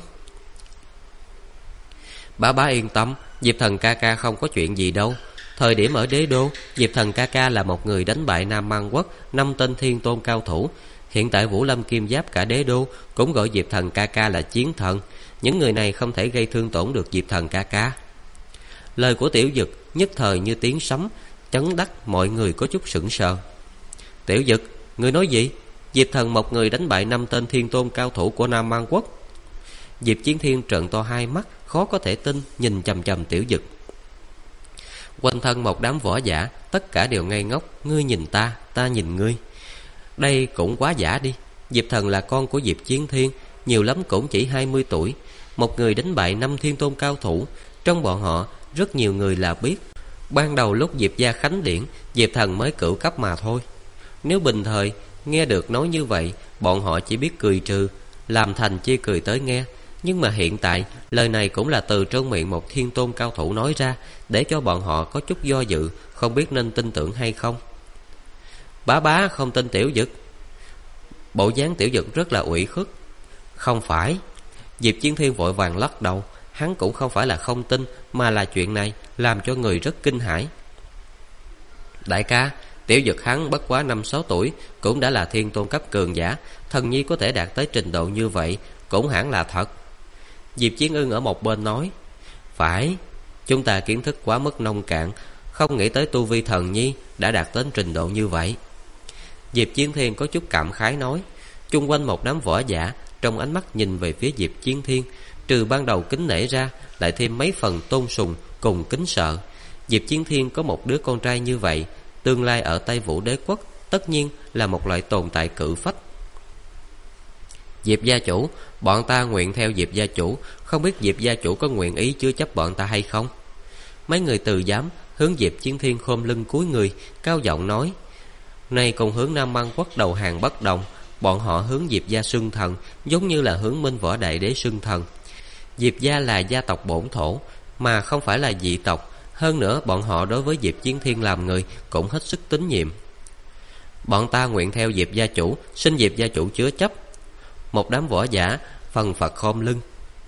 Bá yên tâm, Diệp Thần ca ca không có chuyện gì đâu. Thời điểm ở Đế Đô, Diệp Thần ca ca là một người đánh bại Nam Mang Quốc 5 tên thiên tôn cao thủ. Hiện tại Vũ Lâm Kim Giáp cả Đế Đô cũng gọi Diệp Thần ca ca là chiến thần. Những người này không thể gây thương tổn được Diệp Thần ca ca. Lời của Tiểu Dực nhất thời như tiếng sấm, chấn đắc mọi người có chút sững sờ. Tiểu Dực, ngươi nói gì? Diệp Thần một người đánh bại 5 tên thiên tôn cao thủ của Nam Mang Quốc? Diệp Chiến Thiên trợn to hai mắt, khó có thể tin nhìn chằm chằm Tiểu Dực. Quanh thân một đám võ giả, tất cả đều ngây ngốc, ngươi nhìn ta, ta nhìn ngươi. Đây cũng quá giả đi. Diệp Thần là con của Diệp Chiến Thiên, nhiều lắm cũng chỉ 20 tuổi. Một người đánh bại 5 thiên tôn cao thủ. Trong bọn họ rất nhiều người là biết ban đầu lúc Diệp gia khánh điển, Diệp Thần mới cửu cấp mà thôi. Nếu bình thời nghe được nói như vậy, bọn họ chỉ biết cười trừ, làm thành chi cười tới nghe. Nhưng mà hiện tại lời này cũng là từ trong miệng một thiên tôn cao thủ nói ra, để cho bọn họ có chút do dự, không biết nên tin tưởng hay không. Bá không tin Tiểu Dực. Bộ dáng Tiểu Dực rất là ủy khuất. Không phải. Diệp Chiến Thiên vội vàng lắc đầu. Hắn cũng không phải là không tin, mà là chuyện này làm cho người rất kinh hãi. Đại ca, Tiểu Dực hắn bất quá 5-6 tuổi, cũng đã là thiên tôn cấp cường giả. Thần nhi có thể đạt tới trình độ như vậy cũng hẳn là thật. Diệp Chiến Ưng ở một bên nói. Phải, chúng ta kiến thức quá mức nông cạn, không nghĩ tới tu vi thần nhi đã đạt đến trình độ như vậy. Diệp Chiến Thiên có chút cảm khái nói. Chung quanh một đám võ giả trong ánh mắt nhìn về phía Diệp Chiến Thiên, trừ ban đầu kính nể ra, lại thêm mấy phần tôn sùng cùng kính sợ. Diệp Chiến Thiên có một đứa con trai như vậy, tương lai ở Tây Vũ Đế quốc tất nhiên là một loại tồn tại cự phách. Diệp gia chủ, bọn ta nguyện theo Diệp gia chủ, không biết Diệp gia chủ có nguyện ý chứa chấp bọn ta hay không? Mấy người Từ giám hướng Diệp Chiến Thiên khom lưng cúi người, cao giọng nói: Nay cùng hướng Nam Man Quốc đầu hàng bất đồng. Bọn họ hướng Diệp gia xưng thần, giống như là hướng Minh Võ Đại Đế xưng thần. Diệp gia là gia tộc bổn thổ, mà không phải là dị tộc. Hơn nữa bọn họ đối với Diệp Chiến Thiên làm người cũng hết sức tín nhiệm. Bọn ta nguyện theo Diệp gia chủ, xin Diệp gia chủ chứa chấp. Một đám võ giả phần phật khom lưng.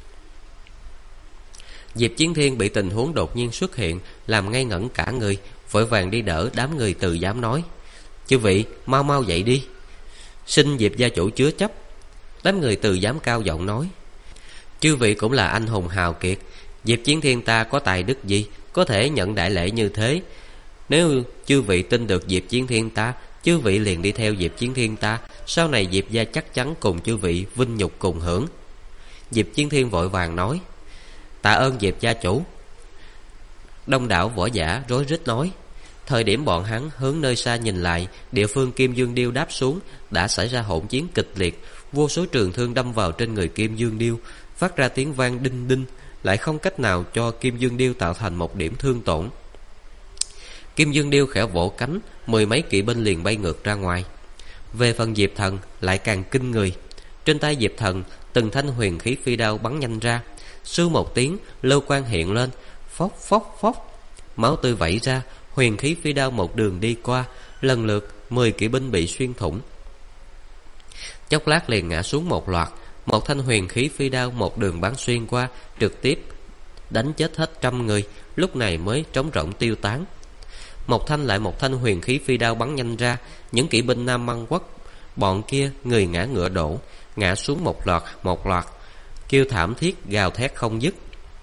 Diệp Chiến Thiên bị tình huống đột nhiên xuất hiện làm ngây ngẩn cả người, vội vàng đi đỡ đám người Từ Giám nói: Chư vị mau mau dậy đi, xin Diệp gia chủ chứa chấp. Đám người Từ Giám cao giọng nói: Chư vị cũng là anh hùng hào kiệt, Diệp Chiến Thiên ta có tài đức gì có thể nhận đại lễ như thế? Nếu chư vị tin được Diệp Chiến Thiên ta, chư vị liền đi theo Diệp Chiến Thiên ta, sau này Diệp gia chắc chắn cùng chư vị vinh nhục cùng hưởng. Diệp Chiến Thiên vội vàng nói: Tạ ơn Diệp gia chủ. Đông đảo võ giả rối rít nói. Thời điểm bọn hắn hướng nơi xa nhìn lại, địa phương Kim Dương Điêu đáp xuống đã xảy ra hỗn chiến kịch liệt, vô số trường thương đâm vào trên người Kim Dương Điêu, phát ra tiếng vang đinh đinh, lại không cách nào cho Kim Dương Điêu tạo thành một điểm thương tổn. Kim Dương Điêu khẽ vỗ cánh, mười mấy kỵ binh liền bay ngược ra ngoài. Về phần Diệp Thần lại càng kinh người. Trên tay Diệp Thần, từng thanh huyền khí phi đao bắn nhanh ra. Sưu một tiếng, lô quang hiện lên, phốc phốc phốc, máu tươi vẩy ra. Huyền khí phi đao một đường đi qua, lần lượt 10 kỵ binh bị xuyên thủng. Chốc lát liền ngã xuống một loạt. Một thanh huyền khí phi đao một đường bắn xuyên qua, trực tiếp đánh chết hết 100 người, lúc này mới trống rỗng tiêu tán. Một thanh huyền khí phi đao bắn nhanh ra, những kỵ binh Nam Man Quốc bọn kia người ngã ngựa đổ, ngã xuống một loạt, kêu thảm thiết gào thét không dứt.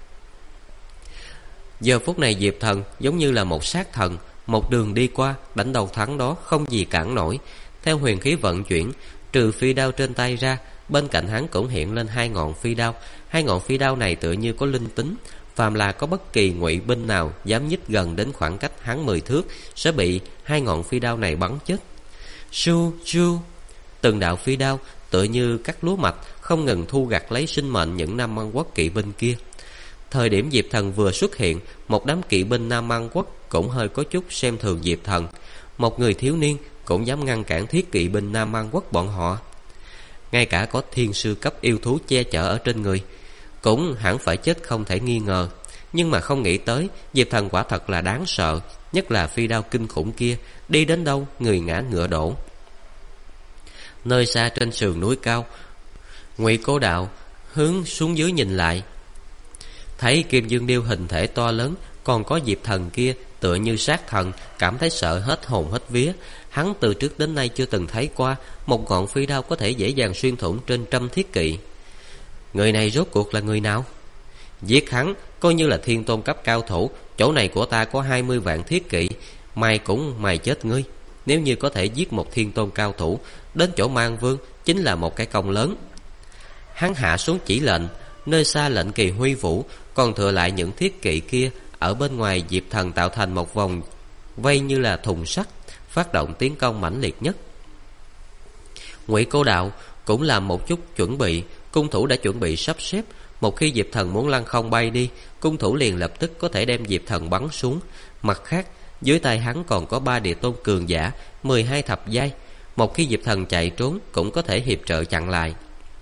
Giờ phút này Diệp Thần giống như là một sát thần, một đường đi qua, đánh đầu thắng đó, không gì cản nổi. Theo huyền khí vận chuyển, trừ phi đao trên tay ra, bên cạnh hắn cũng hiện lên 2 ngọn phi đao. 2 ngọn phi đao này tựa như có linh tính, phàm là có bất kỳ ngụy binh nào dám nhích gần đến khoảng cách hắn 10 thước sẽ bị 2 ngọn phi đao này bắn chết. Su su, từng đạo phi đao tựa như cắt lúa mạch, không ngừng thu gặt lấy sinh mệnh những Nam Man Quốc kỵ binh kia. Thời điểm Diệp Thần vừa xuất hiện, một đám kỵ binh Nam Man Quốc cũng hơi có chút xem thường Diệp Thần. Một người thiếu niên cũng dám ngăn cản thiết kỵ binh Nam Man Quốc bọn họ. Ngay cả có thiên sư cấp yêu thú che chở ở trên người, cũng hẳn phải chết không thể nghi ngờ. Nhưng mà không nghĩ tới Diệp Thần quả thật là đáng sợ, nhất là phi đao kinh khủng kia, đi đến đâu người ngã ngựa đổ. Nơi xa trên sườn núi cao, Ngụy Cố Đạo hướng xuống dưới nhìn lại, thấy Kim Dương Điêu hình thể to lớn, còn có Diệp Thần kia tựa như sát thần, cảm thấy sợ hết hồn hết vía. Hắn từ trước đến nay chưa từng thấy qua một ngọn phi đao có thể dễ dàng xuyên thủng trên 100 thiết kỵ. Người này rốt cuộc là người nào? Giết hắn coi như là thiên tôn cấp cao thủ. Chỗ này của ta có 20 vạn thiết kỵ, mày cũng mày chết ngươi. Nếu như có thể giết một thiên tôn cao thủ, đến chỗ Man Vương chính là một cái công lớn. Hắn hạ xuống chỉ lệnh, nơi xa lệnh kỳ huy vũ, còn thừa lại những thiết kỵ kia ở bên ngoài Diệp Thần tạo thành một vòng vây như là thùng sắt, phát động tiến công mãnh liệt nhất. Ngụy Cố Đạo cũng làm một chút chuẩn bị, cung thủ đã chuẩn bị sắp xếp. Một khi Diệp Thần muốn lăng không bay đi, cung thủ liền lập tức có thể đem Diệp Thần bắn xuống. Mặt khác, dưới tay hắn còn có 3 địa tôn cường giả, 12 thập giai. Một khi Diệp Thần chạy trốn, cũng có thể hiệp trợ chặn lại.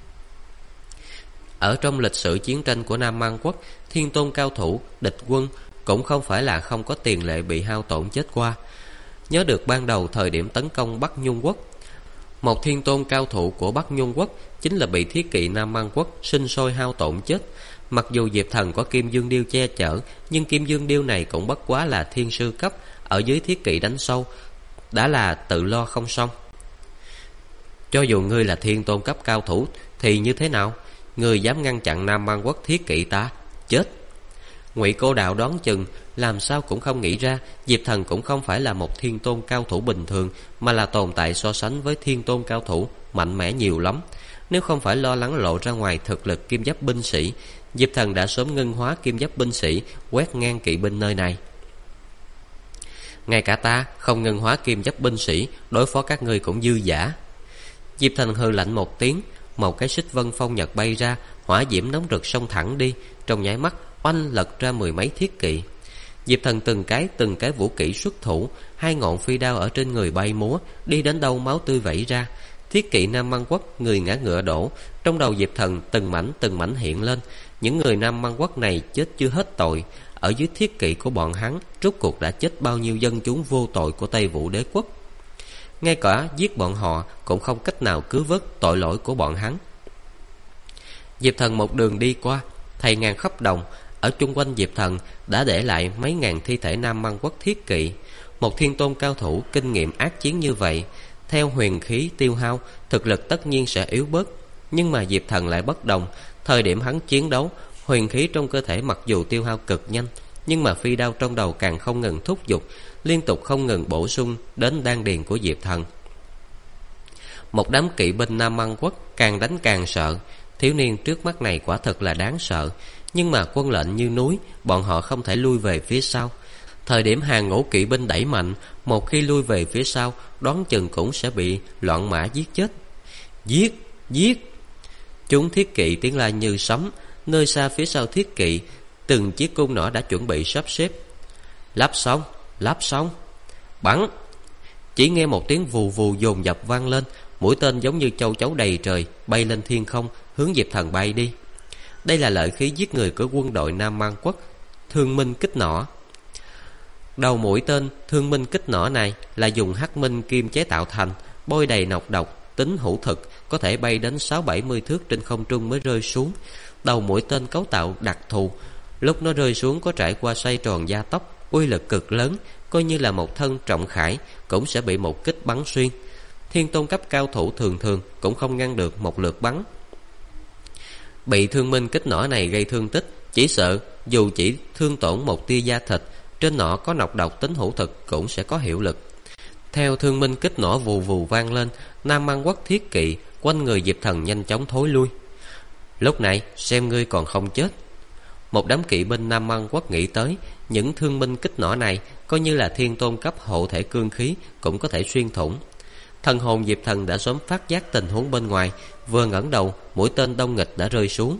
Ở trong lịch sử chiến tranh của Nam Man Quốc, thiên tôn cao thủ, địch quân cũng không phải là không có tiền lệ bị hao tổn chết qua. Nhớ được ban đầu thời điểm tấn công Bắc Nhung Quốc, một thiên tôn cao thủ của Bắc Nhung Quốc chính là bị thiết kỵ Nam Man Quốc sinh sôi hao tổn chết. Mặc dù Diệp Thần có Kim Dương Điêu che chở, nhưng Kim Dương Điêu này cũng bất quá là thiên sư cấp, ở dưới thiết kỵ đánh sâu đã là tự lo không xong. Cho dù ngươi là thiên tôn cấp cao thủ thì như thế nào? Ngươi dám ngăn chặn Nam Man Quốc thiết kỵ ta, chết. Ngụy Cố Đạo đoán chừng làm sao cũng không nghĩ ra Diệp Thần cũng không phải là một thiên tôn cao thủ bình thường, mà là tồn tại so sánh với thiên tôn cao thủ mạnh mẽ nhiều lắm. Nếu không phải lo lắng lộ ra ngoài thực lực kim giáp binh sĩ, Diệp Thần đã sớm ngưng hóa kim giáp binh sĩ quét ngang kỵ binh nơi này. Ngay cả ta không ngưng hóa kim giáp binh sĩ, đối phó các ngươi cũng dư dả. Diệp Thần hừ lạnh một tiếng, một cái xích vân phong nhật bay ra, hỏa diễm nóng rực xông thẳng đi, trong nháy mắt oanh lật ra 10 mấy thiết kỵ. Diệp Thần từng cái vũ kỹ xuất thủ, hai ngọn phi đao ở trên người bay múa, đi đến đâu máu tươi vẩy ra. Thiết kỵ Nam Mang Quốc người ngã ngựa đổ, trong đầu Diệp Thần từng mảnh hiện lên. Những người Nam Mang Quốc này chết chưa hết tội, ở dưới thiết kỵ của bọn hắn rốt cuộc đã chết bao nhiêu dân chúng vô tội của Tây Vũ Đế quốc. Ngay cả giết bọn họ cũng không cách nào cứu vớt tội lỗi của bọn hắn. Diệp Thần một đường đi qua, thầy ngàn khắp đồng. Ở chung quanh Diệp Thần đã để lại mấy ngàn thi thể Nam Mang Quốc thiết kỵ. Một thiên tôn cao thủ kinh nghiệm ác chiến như vậy, theo huyền khí tiêu hao, thực lực tất nhiên sẽ yếu bớt. Nhưng mà Diệp Thần lại bất đồng. Thời điểm hắn chiến đấu, huyền khí trong cơ thể mặc dù tiêu hao cực nhanh, nhưng mà phi đao trong đầu càng không ngừng thúc giục, liên tục không ngừng bổ sung đến đan điền của Diệp Thần. Một đám kỵ binh Nam Mang Quốc càng đánh càng sợ. Thiếu niên trước mắt này quả thật là đáng sợ, nhưng mà quân lệnh như núi, bọn họ không thể lui về phía sau. Thời điểm hàng ngũ kỵ binh đẩy mạnh, một khi lui về phía sau, đoán chừng cũng sẽ bị loạn mã giết chết. Giết! Giết! Chúng thiết kỵ tiến la như sấm. Nơi xa phía sau thiết kỵ, từng chiếc cung nỏ đã chuẩn bị sắp xếp. Lắp xong, bắn! Chỉ nghe một tiếng vù vù dồn dập vang lên, mũi tên giống như châu chấu đầy trời bay lên thiên không, hướng Diệp Thần bay đi. Đây là lợi khí giết người của quân đội Nam Mang Quốc, Thương Minh Kích Nỏ. Đầu mũi tên Thương Minh Kích Nỏ này là dùng hắc minh kim chế tạo thành, bôi đầy nọc độc, tính hữu thực, có thể bay đến 60-70 thước trên không trung mới rơi xuống. Đầu mũi tên cấu tạo đặc thù, lúc nó rơi xuống có trải qua xoay tròn gia tốc, uy lực cực lớn, coi như là một thân trọng khải cũng sẽ bị một kích bắn xuyên. Thiên tôn cấp cao thủ thường cũng không ngăn được một lượt bắn. Bị Thương Minh Kích Nỏ này gây thương tích, chỉ sợ dù chỉ thương tổn một tia da thịt, trên nỏ có nọc độc tính hữu thực cũng sẽ có hiệu lực. Theo Thương Minh Kích Nỏ vù vù vang lên, Nam Mang Quốc thiết kỵ quanh người Diệp Thần nhanh chóng thối lui. Lúc này xem ngươi còn không chết. Một đám kỵ binh Nam Mang Quốc nghĩ tới, những Thương Minh Kích Nỏ này coi như là thiên tôn cấp hộ thể cương khí cũng có thể xuyên thủng. Thần hồn Diệp Thần đã sớm phát giác tình huống bên ngoài, vừa ngẩng đầu, mũi tên đông nghịch đã rơi xuống.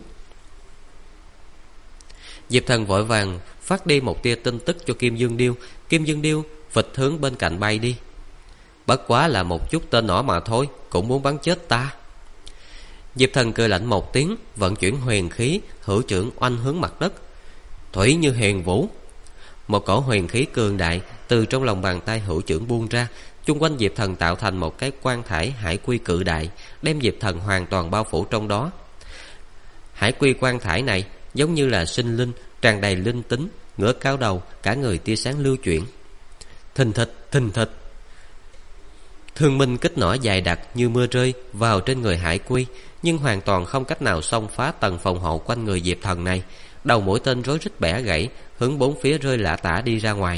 Diệp Thần vội vàng phát đi một tia tin tức cho Kim Dương Điêu. Kim Dương Điêu vịt hướng bên cạnh bay đi. Bất quá là một chút tên nỏ mà thôi, cũng muốn bắn chết ta. Diệp Thần cười lạnh một tiếng, vận chuyển huyền khí, hữu trưởng oanh hướng mặt đất. Thủy như hiền vũ. Một cổ huyền khí cường đại từ trong lòng bàn tay hữu trưởng buông ra, chung quanh Diệp Thần tạo thành một cái quan thải hải quy cự đại, đem Diệp Thần hoàn toàn bao phủ trong đó. Hải quy quan thải này giống như là sinh linh, tràn đầy linh tính, ngửa cao đầu, cả người tia sáng lưu chuyển. Thình thịch. Thương Minh Kích Nỏ dài đặc như mưa rơi vào trên người hải quy, nhưng hoàn toàn không cách nào xông phá tầng phòng hộ quanh người Diệp Thần này. Đầu mũi tên rối rít bẻ gãy, hướng bốn phía rơi lả tả đi ra ngoài.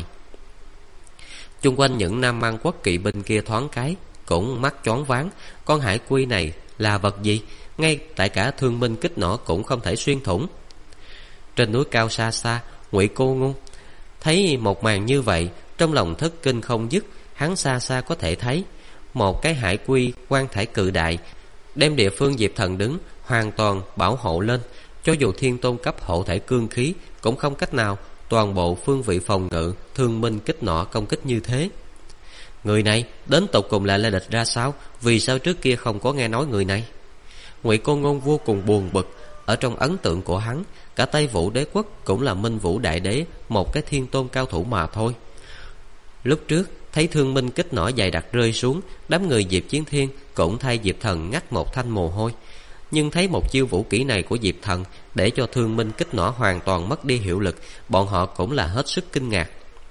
Chung quanh những Nam Mang Quốc kỵ binh kia thoáng cái cũng mắt choáng váng. Con hải quy này là vật gì? Ngay tại cả Thương Minh Kích Nỏ cũng không thể xuyên thủng. Trên núi cao xa xa, Ngụy Cô Ngôn thấy một màn như vậy, trong lòng thất kinh không dứt. Hắn xa xa có thể thấy một cái hải quy quan thải cự đại, đem địa phương Diệp Thần đứng hoàn toàn bảo hộ lên. Cho dù thiên tôn cấp hộ thể cương khí cũng không cách nào toàn bộ phương vị phòng ngự Thương Minh Kích Nỏ công kích như thế. Người này đến tột cùng là lai lịch ra sao? Vì sao trước kia không có nghe nói người này? Ngụy Cô Ngôn vô cùng buồn bực. Ở trong ấn tượng của hắn, cả Tây Vũ Đế quốc cũng là Minh Vũ Đại Đế, một cái thiên tôn cao thủ mà thôi. Lúc trước thấy Thương Minh Kích Nỏ dày đặc rơi xuống, đám người Diệp Chiến Thiên cũng thay Diệp Thần ngắt một thanh mồ hôi. Nhưng thấy một chiêu vũ kỹ này của Diệp Thần để cho Thương Minh Kích Nỏ hoàn toàn mất đi hiệu lực, bọn họ cũng là hết sức kinh ngạc.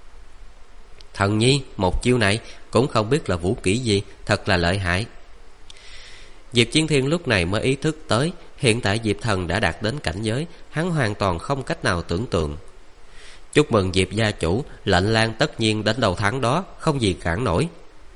Thần nhi, một chiêu này cũng không biết là vũ kỹ gì, thật là lợi hại. Diệp Chiến Thiên lúc này mới ý thức tới, hiện tại Diệp Thần đã đạt đến cảnh giới hắn hoàn toàn không cách nào tưởng tượng. Chúc mừng Diệp gia chủ, lệnh lang tất nhiên đến đầu tháng đó, không gì cản nổi.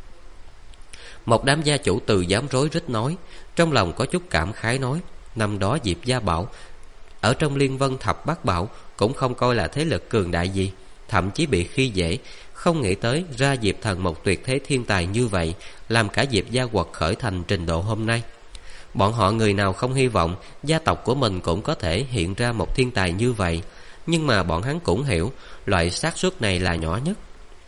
Một đám gia chủ từ dám rối rít nói, trong lòng có chút cảm khái nói, năm đó Diệp gia bảo ở trong Liên Vân Thập Bát Bảo cũng không coi là thế lực cường đại gì, thậm chí bị khi dễ. Không nghĩ tới ra Diệp Thần một tuyệt thế thiên tài như vậy, làm cả Diệp gia quật khởi thành trình độ hôm nay. Bọn họ người nào không hy vọng gia tộc của mình cũng có thể hiện ra một thiên tài như vậy. nhưng mà bọn hắn cũng hiểu loại xác suất này là nhỏ nhất.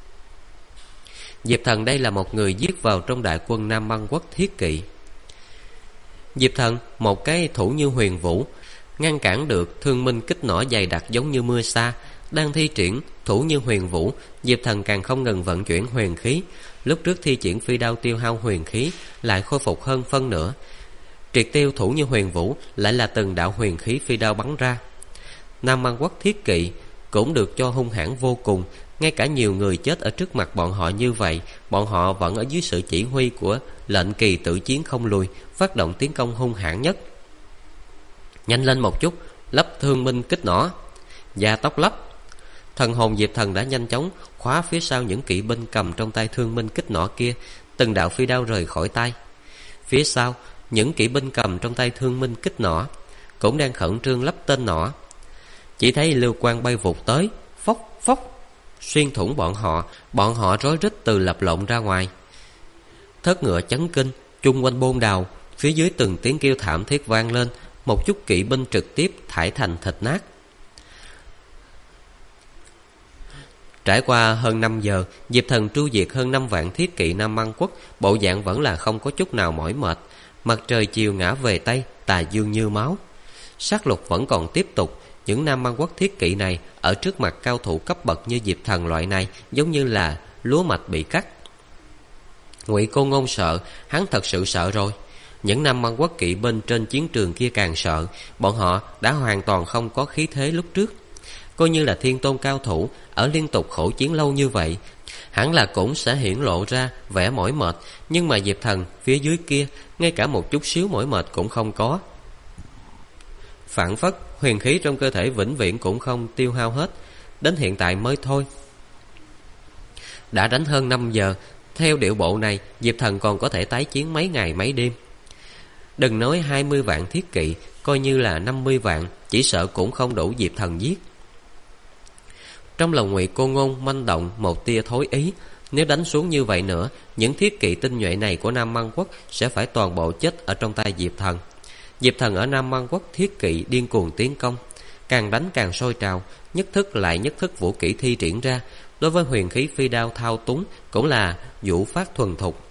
Diệp Thần đây là một người giết vào trong đại quân Nam Băng Quốc Thiết Kỵ. Diệp Thần, một cái thủ như Huyền Vũ, ngăn cản được thương minh kích nỏ dày đặc giống như mưa sa. Đang thi triển thủ như Huyền Vũ, Diệp Thần càng không ngừng vận chuyển huyền khí. Lúc trước thi triển phi đao tiêu hao huyền khí, lại khôi phục hơn phân nửa. Triệt tiêu thủ như Huyền Vũ, lại là từng đạo huyền khí phi đao bắn ra. Nam Băng Quốc Thiết Kỵ cũng được cho hung hãn vô cùng. Ngay cả nhiều người chết ở trước mặt bọn họ như vậy, bọn họ vẫn ở dưới sự chỉ huy của lệnh kỳ tự chiến không lùi, phát động tiến công hung hãn nhất. Nhanh lên một chút, lắp thương minh kích nỏ. Gia tốc lắp. Thần hồn Diệp Thần đã nhanh chóng khóa phía sau những kỵ binh cầm trong tay thương minh kích nỏ kia. Từng đạo phi đao rời khỏi tay. Phía sau, những kỵ binh cầm trong tay thương minh kích nỏ cũng đang khẩn trương lắp tên nỏ. Chỉ thấy lưu quang bay vụt tới, phốc phốc, xuyên thủng bọn họ rối rít từ lập lộn ra ngoài. Thớt ngựa chấn kinh, chung quanh bôn đào, phía dưới từng tiếng kêu thảm thiết vang lên. Một chút kỵ binh trực tiếp thải thành thịt nát. Trải qua hơn 5 giờ, Diệp Thần tru diệt hơn 5 vạn thiết kỵ Nam Băng Quốc, bộ dạng vẫn là không có chút nào mỏi mệt. Mặt trời chiều ngã về Tây, tà dương như máu. Sát lục vẫn còn tiếp tục. Những Nam Băng Quốc thiết kỵ này ở trước mặt cao thủ cấp bậc như Diệp Thần loại này giống như là lúa mạch bị cắt. Ngụy Cô Ngôn sợ, hắn thật sự sợ rồi. Những Nam Băng Quốc kỵ binh trên chiến trường kia càng sợ. Bọn họ đã hoàn toàn không có khí thế lúc trước. Coi như là thiên tôn cao thủ, ở liên tục khổ chiến lâu như vậy, hẳn là cũng sẽ hiển lộ ra vẻ mỏi mệt. Nhưng mà Diệp Thần phía dưới kia, ngay cả một chút xíu mỏi mệt cũng không có. Phản phất huyền khí trong cơ thể vĩnh viễn cũng không tiêu hao hết. Đến hiện tại mới thôi. Đã đánh hơn 5 giờ. Theo điệu bộ này, Diệp Thần còn có thể tái chiến mấy ngày mấy đêm. Đừng nói 20 vạn thiết kỵ, coi như là 50 vạn, chỉ sợ cũng không đủ Diệp Thần giết. Trong lòng Ngụy Cô Ngôn manh động một tia thối ý. Nếu đánh xuống như vậy nữa, những thiết kỵ tinh nhuệ này của Nam Băng Quốc sẽ phải toàn bộ chết ở trong tay Diệp Thần. Diệp Thần ở Nam Băng Quốc thiết kỵ điên cuồng tiến công, càng đánh càng sôi trào, nhất thức lại nhất thức vũ kỹ thi triển ra. Đối với huyền khí phi đao thao túng cũng là vũ phát thuần thục.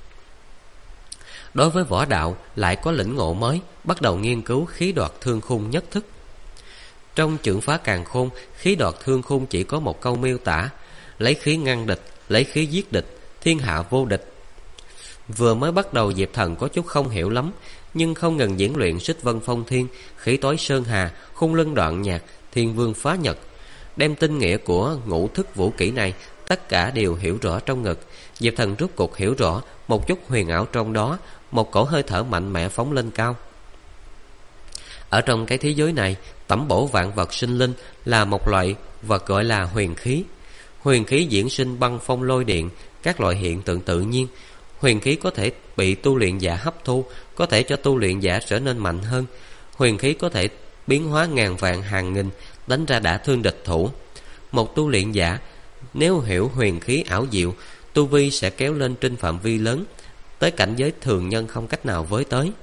Đối với võ đạo lại có lĩnh ngộ mới, bắt đầu nghiên cứu khí đoạt thương khung nhất thức. Trong Chưởng Phá Càn Khôn, khí đoạt thương khung chỉ có một câu miêu tả: lấy khí ngăn địch, lấy khí giết địch, thiên hạ vô địch. Vừa mới bắt đầu Diệp Thần có chút không hiểu lắm, nhưng không ngừng diễn luyện Xích Vân Phong Thiên, Khí Tối Sơn Hà, Khung Lân Đoạn Nhạc, Thiên Vương Phá Nhật, đem tinh nghĩa của ngũ thức vũ kỹ này tất cả đều hiểu rõ trong ngực. Diệp Thần rốt cuộc hiểu rõ một chút huyền ảo trong đó, một cổ hơi thở mạnh mẽ phóng lên cao. Ở trong cái thế giới này, tẩm bổ vạn vật sinh linh là một loại vật gọi là huyền khí. Huyền khí diễn sinh băng phong lôi điện, các loại hiện tượng tự nhiên. Huyền khí có thể bị tu luyện giả hấp thu, có thể cho tu luyện giả trở nên mạnh hơn. Huyền khí có thể biến hóa ngàn vạn hàng nghìn, đánh ra đả thương địch thủ. Một tu luyện giả nếu hiểu huyền khí ảo diệu, tu vi sẽ kéo lên trên phạm vi lớn, tới cảnh giới thường nhân không cách nào với tới.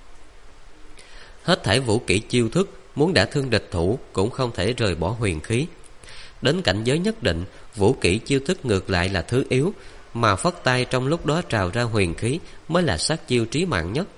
Hết thảy vũ kỹ chiêu thức, muốn đả thương địch thủ cũng không thể rời bỏ huyền khí. Đến cảnh giới nhất định, vũ kỹ chiêu thức ngược lại là thứ yếu, mà phất tay trong lúc đó trào ra huyền khí mới là sát chiêu trí mạng nhất.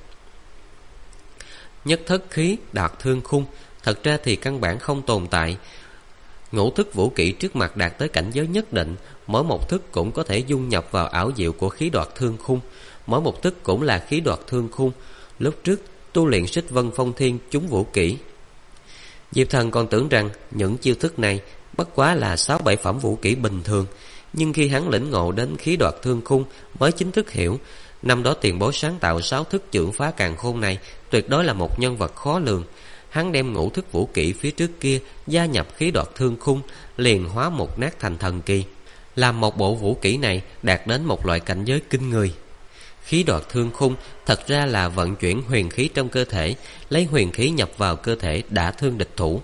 Nhất thất khí đạt thương khung, thật ra thì căn bản không tồn tại. Ngũ thức vũ kỹ trước mặt đạt tới cảnh giới nhất định, mỗi một thức cũng có thể dung nhập vào ảo diệu của khí đoạt thương khung. Mỗi một thức cũng là khí đoạt thương khung. Lúc trước tu luyện Xích Vân Phong Thiên chúng vũ kỹ, Diệp Thần còn tưởng rằng những chiêu thức này bất quá là 6-7 phẩm vũ kỹ bình thường. Nhưng khi hắn lĩnh ngộ đến khí đoạt thương khung mới chính thức hiểu, năm đó tiền bối sáng tạo 6 thức Chưởng Phá Càn Khôn này tuyệt đối là một nhân vật khó lường. Hắn đem ngũ thức vũ kỹ phía trước kia gia nhập khí đoạt thương khung, liền hóa một nát thành thần kỳ, làm một bộ vũ kỹ này đạt đến một loại cảnh giới kinh người. Khí đoạt thương khung thật ra là vận chuyển huyền khí trong cơ thể, lấy huyền khí nhập vào cơ thể đả thương địch thủ.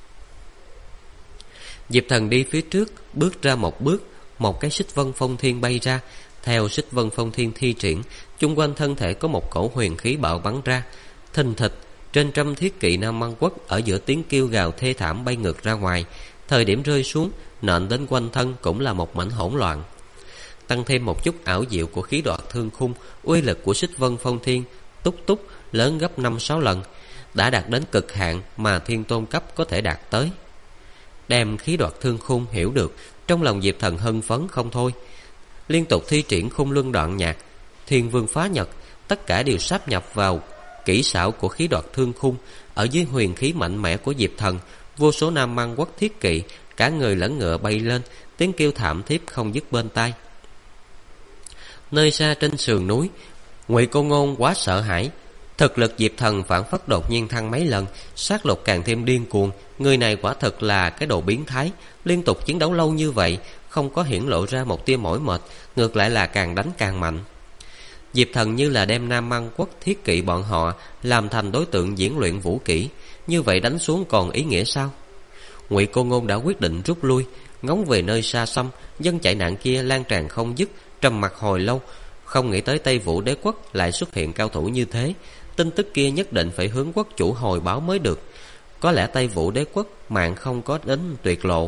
Diệp Thần đi phía trước, bước ra một bước, một cái Xích Vân Phong Thiên bay ra. Theo Xích Vân Phong Thiên thi triển, chung quanh thân thể có một cổ huyền khí bạo bắn ra. Thình thịch, Trên trăm thiết kỵ Nam Măng Quốc ở giữa tiếng kêu gào thê thảm bay ngược ra ngoài. Thời điểm rơi xuống, nện đến quanh thân cũng là một mảnh hỗn loạn. Tăng thêm một chút ảo diệu của khí đoạt thương khung, uy lực của Xích Vân Phong Thiên túc túc lớn gấp 5-6 lần, đã đạt đến cực hạn mà thiên tôn cấp có thể đạt tới. Đem khí đoạt thương khung hiểu được, trong lòng Diệp Thần hưng phấn không thôi. Liên tục thi triển khung luân đoạn nhạc, Thiên Vương Phá Nhật, tất cả đều sáp nhập vào kỹ xảo của khí đoạt thương khung. Ở dưới huyền khí mạnh mẽ của Diệp Thần, vô số Nam Măng Quốc thiết kỵ cả người lẫn ngựa bay lên, tiếng kêu thảm thiết không dứt bên tai. Nơi xa trên sườn núi, Ngụy Cô Ngôn quá sợ hãi. Thực lực Diệp Thần phản phất đột nhiên thăng mấy lần, sát lục càng thêm điên cuồng. Người này quả thật là cái đồ biến thái, liên tục chiến đấu lâu như vậy không có hiển lộ ra một tia mỏi mệt, ngược lại là càng đánh càng mạnh. Diệp Thần như là đem Nam Măng Quốc thiết kỵ bọn họ làm thành đối tượng diễn luyện vũ kỹ, như vậy đánh xuống còn ý nghĩa sao? Ngụy Cô Ngôn đã quyết định rút lui, ngóng về nơi xa xăm. Dân chạy nạn kia lan tràn không dứt, trầm mặc hồi lâu, không nghĩ tới Tây Vũ Đế Quốc lại xuất hiện cao thủ như thế. Tin tức kia nhất định phải hướng quốc chủ hồi báo mới được. Có lẽ Tây Vũ Đế Quốc mạng không có đến tuyệt lộ.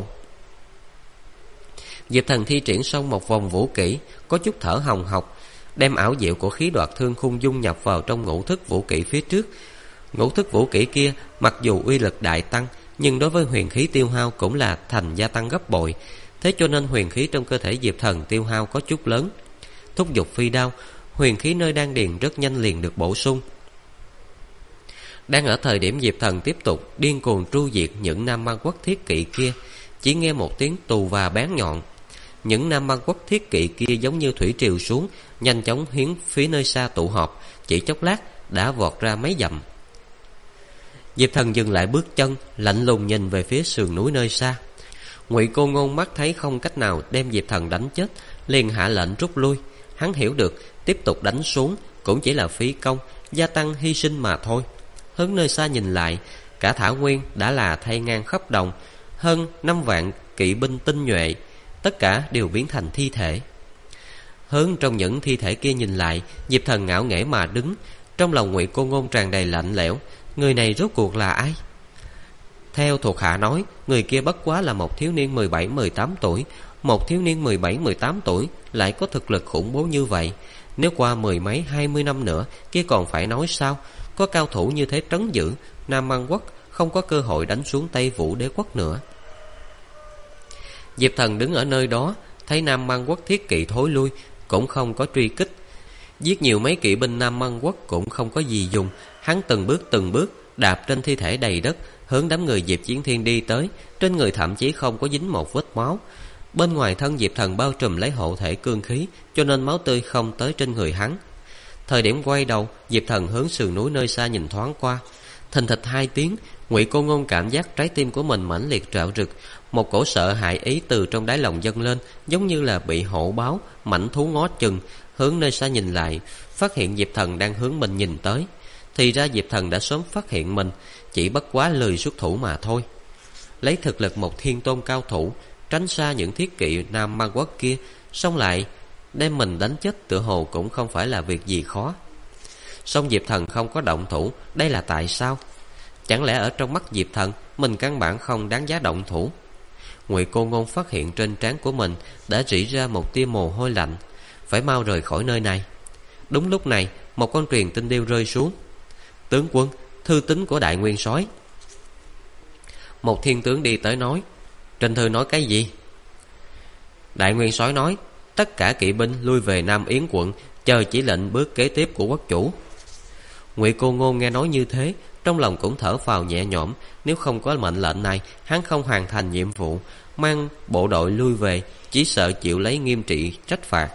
Diệp Thần thi triển xong một vòng vũ kỹ, có chút thở hồng hộc, đem ảo diệu của khí đoạt thương khung dung nhập vào trong ngũ thức vũ kỹ phía trước. Ngũ thức vũ kỹ kia mặc dù uy lực đại tăng, nhưng đối với huyền khí tiêu hao cũng là thành gia tăng gấp bội. Thế cho nên huyền khí trong cơ thể Diệp Thần tiêu hao có chút lớn. Thúc giục phi đao, huyền khí nơi đan điền rất nhanh liền được bổ sung. Đang ở thời điểm Diệp Thần tiếp tục điên cuồng tru diệt những Nam Măng Quốc thiết kỵ kia, chỉ nghe một tiếng tù và bén nhọn. Những Nam Măng Quốc thiết kỵ kia giống như thủy triều xuống, nhanh chóng hướng phía nơi xa tụ họp, chỉ chốc lát đã vọt ra mấy dặm. Diệp Thần dừng lại bước chân, lạnh lùng nhìn về phía sườn núi nơi xa. Ngụy Cô Ngôn mắt thấy không cách nào đem Diệp Thần đánh chết, liền hạ lệnh rút lui. Hắn hiểu được tiếp tục đánh xuống cũng chỉ là phí công, gia tăng hy sinh mà thôi. Hướng nơi xa nhìn lại, cả thảo nguyên đã là thay ngang khắp đồng, hơn 5 vạn kỵ binh tinh nhuệ, tất cả đều biến thành thi thể. Hướng trong những thi thể kia nhìn lại, Diệp Thần ngạo nghễ mà đứng. Trong lòng Ngụy Cô Ngôn tràn đầy lạnh lẽo, người này rốt cuộc là ai? Theo thuộc hạ nói, người kia bất quá là một thiếu niên 17-18 tuổi. Một thiếu niên 17-18 tuổi lại có thực lực khủng bố như vậy, nếu qua 10 mấy 20 năm nữa kia còn phải nói sao? Có cao thủ như thế trấn giữ, Nam Măng Quốc không có cơ hội đánh xuống Tây Vũ Đế Quốc nữa. Diệp Thần đứng ở nơi đó, thấy Nam Măng Quốc thiết kỵ thối lui, cũng không có truy kích. Giết nhiều mấy kỵ binh Nam Măng Quốc cũng không có gì dùng. Hắn từng bước đạp trên thi thể đầy đất, hướng đám người Diệp Chiến Thiên đi tới. Trên người thậm chí không có dính một vết máu. Bên ngoài thân Diệp Thần bao trùm lấy hộ thể cương khí, cho nên máu tươi không tới trên người hắn. Thời điểm quay đầu, Diệp Thần hướng sườn núi nơi xa nhìn thoáng qua. Thình thịch 2 tiếng, Ngụy Cô Ngôn cảm giác trái tim của mình mãnh liệt rạo rực. Một cổ sợ hãi ý từ trong đáy lòng dâng lên, giống như là bị hổ báo, mãnh thú ngó chừng. Hướng nơi xa nhìn lại, phát hiện Diệp Thần đang hướng mình nhìn tới. Thì ra Diệp Thần đã sớm phát hiện mình, chỉ bất quá lười xuất thủ mà thôi. Lấy thực lực một thiên tôn cao thủ, tránh xa những thiết kỵ Nam Măng Quốc kia, xong lại đem mình đánh chết tựa hồ cũng không phải là việc gì khó. Song Diệp Thần không có động thủ, đây là tại sao? Chẳng lẽ ở trong mắt Diệp Thần mình căn bản không đáng giá động thủ? Ngụy Cô Ngôn phát hiện trên trán của mình đã rỉ ra một tia mồ hôi lạnh, phải mau rời khỏi nơi này. Đúng lúc này, một con truyền tin điêu rơi xuống. Tướng quân, thư tín của Đại Nguyên Soái. Một thiên tướng đi tới nói. Trên thư nói cái gì? Đại Nguyên Soái nói, tất cả kỵ binh lui về Nam Yến quận, chờ chỉ lệnh bước kế tiếp của quốc chủ. Ngụy Cô Ngôn nghe nói như thế, trong lòng cũng thở phào nhẹ nhõm. Nếu không có mệnh lệnh này, hắn không hoàn thành nhiệm vụ, mang bộ đội lui về, chỉ sợ chịu lấy nghiêm trị trách phạt.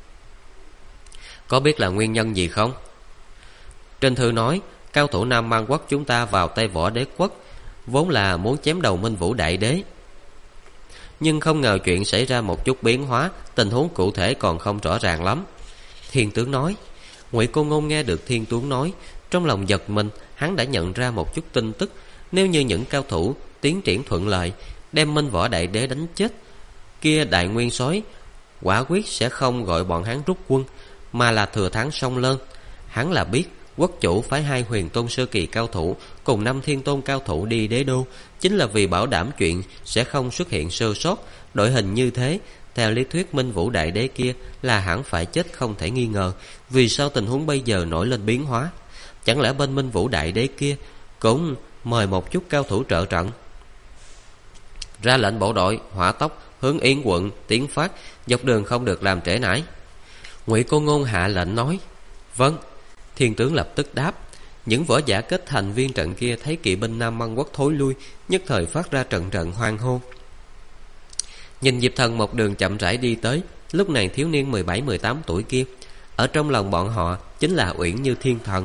Có biết là nguyên nhân gì không? Trên thư nói, cao thủ Nam Măng Quốc chúng ta vào Tây Võ Đế Quốc, vốn là muốn chém đầu Minh Vũ Đại Đế. Nhưng không ngờ chuyện xảy ra một chút biến hóa, tình huống cụ thể còn không rõ ràng lắm. Thiên tướng nói. Ngụy Cô Ngôn nghe được thiên tướng nói, trong lòng giật mình. Hắn đã nhận ra một chút tin tức. Nếu như những cao thủ tiến triển thuận lợi, đem Minh Võ Đại Đế đánh chết, kia Đại Nguyên Soái quả quyết sẽ không gọi bọn hắn rút quân, mà là thừa thắng xông lên. Hắn là biết quốc chủ phái 2 huyền tôn sơ kỳ cao thủ cùng 5 thiên tôn cao thủ đi đế đô, chính là vì bảo đảm chuyện sẽ không xuất hiện sơ sót. Đội hình như thế, theo lý thuyết Minh Vũ đại đế kia là hẳn phải chết không thể nghi ngờ. Vì sao tình huống bây giờ nổi lên biến hóa? Chẳng lẽ bên Minh Vũ đại đế kia cũng mời một chút cao thủ trợ trận? Ra lệnh bộ đội hỏa tốc hướng Yến quận tiến phát, dọc đường không được làm trễ nải. Ngụy Cô Ngôn hạ lệnh nói. Vâng. Thiên tướng lập tức đáp. Những võ giả kết thành viên trận kia thấy kỵ binh Nam Măng Quốc thối lui, nhất thời phát ra trận trận hoan hô. Nhìn Diệp Thần một đường chậm rãi đi tới, lúc này thiếu niên 17-18 tuổi kia, ở trong lòng bọn họ chính là uyển như thiên thần.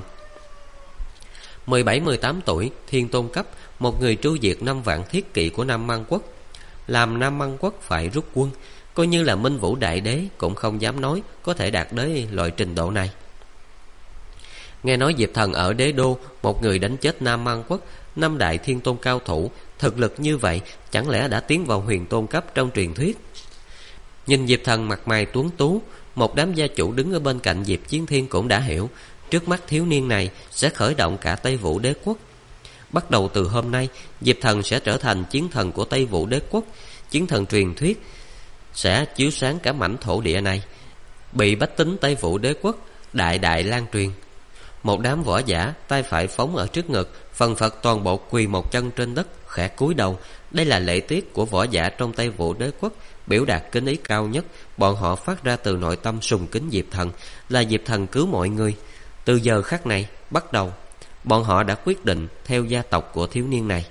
17-18 tuổi, thiên tôn cấp, một người tru diệt 5 vạn thiết kỵ của Nam Măng Quốc. Làm Nam Măng Quốc phải rút quân, coi như là Minh Vũ đại đế cũng không dám nói có thể đạt đến loại trình độ này. Nghe nói Diệp Thần ở đế đô, một người đánh chết Nam Măng Quốc 5 đại thiên tôn cao thủ, thực lực như vậy chẳng lẽ đã tiến vào huyền tôn cấp trong truyền thuyết. Nhìn Diệp Thần mặt mày tuấn tú, một đám gia chủ đứng ở bên cạnh Diệp Chiến Thiên cũng đã hiểu, trước mắt thiếu niên này sẽ khởi động cả Tây Vũ đế quốc. Bắt đầu từ hôm nay, Diệp Thần sẽ trở thành chiến thần của Tây Vũ đế quốc. Chiến thần truyền thuyết sẽ chiếu sáng cả mảnh thổ địa này, bị bách tính Tây Vũ đế quốc đại đại lan truyền. Một đám võ giả tay phải phóng ở trước ngực, phần phật toàn bộ quỳ một chân trên đất, khẽ cúi đầu. Đây là lễ tiết của võ giả trong Tây Vũ đế quốc, biểu đạt kính ý cao nhất. Bọn họ phát ra từ nội tâm sùng kính Diệp Thần, là Diệp Thần cứu mọi người. Từ giờ khắc này bắt đầu, bọn họ đã quyết định theo gia tộc của thiếu niên này.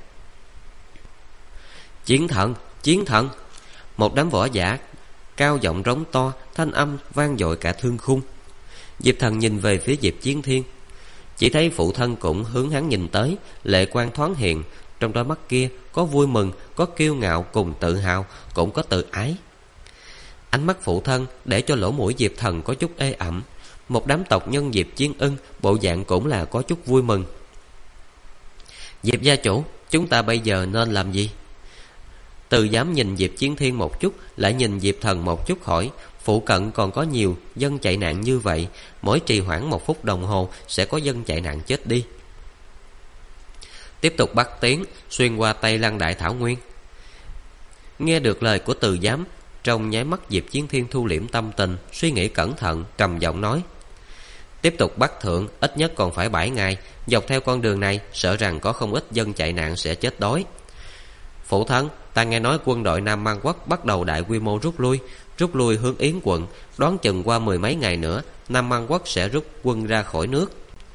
Chiến thần, chiến thần! Một đám võ giả cao giọng rống to, thanh âm vang dội cả thương khung. Diệp Thần nhìn về phía Diệp Chiến Thiên, chỉ thấy phụ thân cũng hướng hắn nhìn tới, lệ quang thoáng hiện. Trong đôi mắt kia có vui mừng, có kiêu ngạo cùng tự hào, cũng có tự ái. Ánh mắt phụ thân để cho lỗ mũi Diệp Thần có chút ê ẩm. Một đám tộc nhân Diệp Chiến Ưng bộ dạng cũng là có chút vui mừng. Diệp gia chủ, chúng ta bây giờ nên làm gì? Từ dám nhìn Diệp Chiến Thiên một chút, lại nhìn Diệp Thần một chút, hỏi. Phụ cận còn có nhiều dân chạy nạn như vậy, mỗi trì hoãn 1 phút đồng hồ sẽ có dân chạy nạn chết đi. Tiếp tục bắt tiến, xuyên qua Tây Lăng Đại Thảo Nguyên. Nghe được lời của Từ giám, trong nháy mắt Diệp Chiến Thiên thu liễm tâm tình, suy nghĩ cẩn thận, trầm giọng nói. Tiếp tục bắt thượng, ít nhất còn phải 7 ngày. Dọc theo con đường này, sợ rằng có không ít dân chạy nạn sẽ chết đói. Phụ thân, ta nghe nói quân đội Nam Măng Quốc bắt đầu đại quy mô rút lui hướng Yến quận. Đoán chừng qua 10 mấy ngày nữa, Nam Măng Quốc sẽ rút quân ra khỏi nước.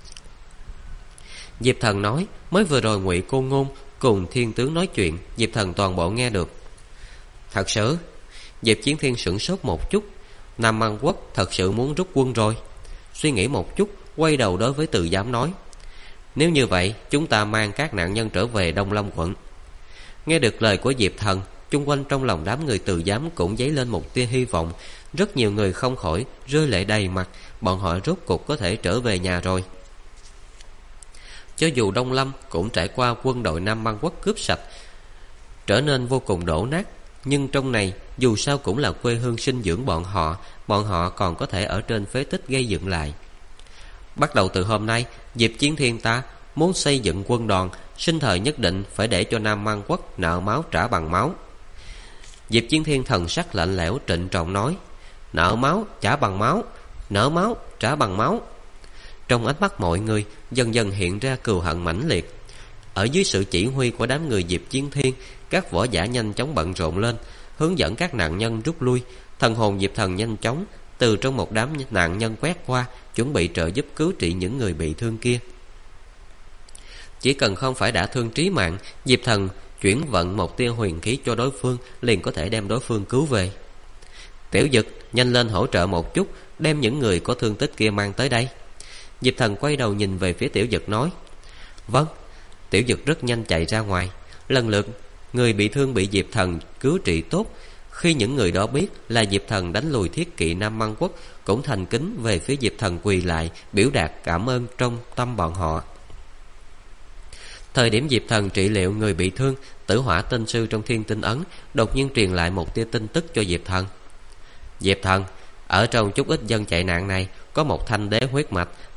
Diệp Thần nói. Mới vừa rồi Ngụy Cô Ngôn cùng thiên tướng nói chuyện, Diệp Thần toàn bộ nghe được. Thật sự? Diệp Chiến Thiên sửng sốt một chút. Nam Măng Quốc thật sự muốn rút quân rồi? Suy nghĩ một chút, quay đầu đối với Từ giám nói. Nếu như vậy, chúng ta mang các nạn nhân trở về Đông Lâm quận. Nghe được lời của Diệp Thần, chung quanh trong lòng đám người Từ giám cũng dấy lên một tia hy vọng. Rất nhiều người không khỏi rơi lệ đầy mặt. Bọn họ rốt cục có thể trở về nhà rồi. Cho dù Đông Lâm cũng trải qua quân đội Nam Măng Quốc cướp sạch, trở nên vô cùng đổ nát, nhưng trong này dù sao cũng là quê hương sinh dưỡng bọn họ còn có thể ở trên phế tích gây dựng lại. Bắt đầu từ hôm nay, Diệp Chiến Thiên ta muốn xây dựng quân đoàn, sinh thời nhất định phải để cho Nam Măng Quốc nợ máu trả bằng máu. Diệp Chiến Thiên thần sắc lạnh lẽo trịnh trọng nói. Nợ máu trả bằng máu, nợ máu trả bằng máu. Trong ánh mắt mọi người dần dần hiện ra cừu hận mãnh liệt. Ở dưới sự chỉ huy của đám người Diệp Chiến Thiên, các võ giả nhanh chóng bận rộn lên, hướng dẫn các nạn nhân rút lui. Thần hồn Diệp Thần nhanh chóng từ trong một đám nạn nhân quét qua, chuẩn bị trợ giúp cứu trị những người bị thương kia. Chỉ cần không phải đã thương trí mạng, Diệp Thần chuyển vận một tia huyền khí cho đối phương, liền có thể đem đối phương cứu về. Tiểu Dực, nhanh lên hỗ trợ một chút, đem những người có thương tích kia mang tới đây. Diệp Thần quay đầu nhìn về phía Tiểu Dực nói. Vâng. Tiểu Dực rất nhanh chạy ra ngoài. Lần lượt người bị thương bị Diệp Thần cứu trị tốt. Khi những người đó biết là Diệp Thần đánh lùi thiết kỵ Nam Măng Quốc, cũng thành kính về phía Diệp Thần quỳ lại, biểu đạt cảm ơn trong tâm bọn họ. Thời điểm Diệp Thần trị liệu người bị thương, Tử Hỏa Tinh Sư trong Thiên Tinh Ấn đột nhiên truyền lại một tia tin tức cho Diệp Thần. Diệp Thần, ở trong chút ít dân chạy nạn này có một thanh đế huyết mạch,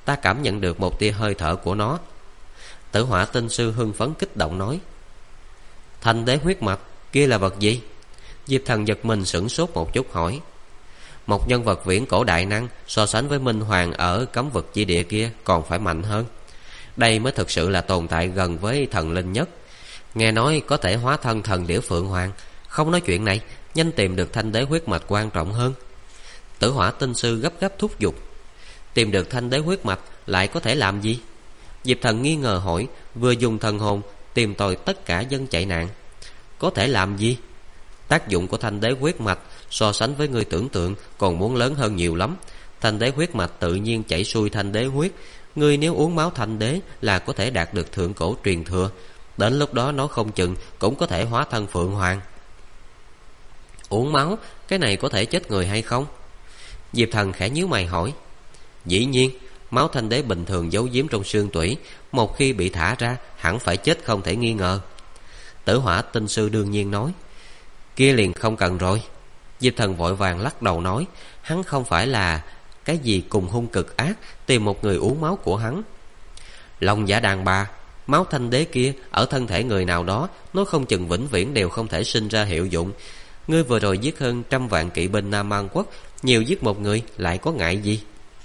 ta cảm nhận được một tia hơi thở của nó. Tử Hỏa Tinh Sư hưng phấn kích động nói: Thanh đế huyết mạch kia là vật gì? Diệp Thần giật mình sửng sốt một chút hỏi: Một nhân vật viễn cổ đại năng, so sánh với Minh Hoàng ở cấm vực chi địa kia còn phải mạnh hơn. Đây mới thực sự là tồn tại gần với thần linh nhất. Nghe nói có thể hóa thân thần điểu Phượng Hoàng. Không nói chuyện này, nhanh tìm được thanh đế huyết mạch quan trọng hơn. Tử Hỏa Tinh Sư gấp gáp thúc giục: Tìm được thanh đế huyết mạch lại có thể làm gì? Diệp Thần nghi ngờ hỏi, vừa dùng thần hồn tìm tòi tất cả dân chạy nạn. Có thể làm gì? Tác dụng của thanh đế huyết mạch so sánh với người tưởng tượng còn muốn lớn hơn nhiều lắm. Thanh đế huyết mạch tự nhiên chảy xuôi thanh đế huyết. Ngươi nếu uống máu thanh đế là có thể đạt được thượng cổ truyền thừa. Đến lúc đó nó không chừng cũng có thể hóa thân Phượng Hoàng. Uống máu, cái này có thể chết người hay không? Diệp Thần khẽ nhíu mày hỏi. Dĩ nhiên, máu thanh đế bình thường giấu giếm trong xương tủy, một khi bị thả ra hẳn phải chết không thể nghi ngờ. Tử Hỏa Tinh Sư đương nhiên nói. Kia liền không cần rồi. Diệp Thần vội vàng lắc đầu nói, hắn không phải là cái gì cùng hung cực ác tìm một người uống máu của hắn. Lòng giả đàn bà, máu thanh đế kia ở thân thể người nào đó, nó không chừng vĩnh viễn đều không thể sinh ra hiệu dụng. Ngươi vừa rồi giết hơn 100 vạn kỵ binh Nam An Quốc, nhiều giết một người lại có ngại gì?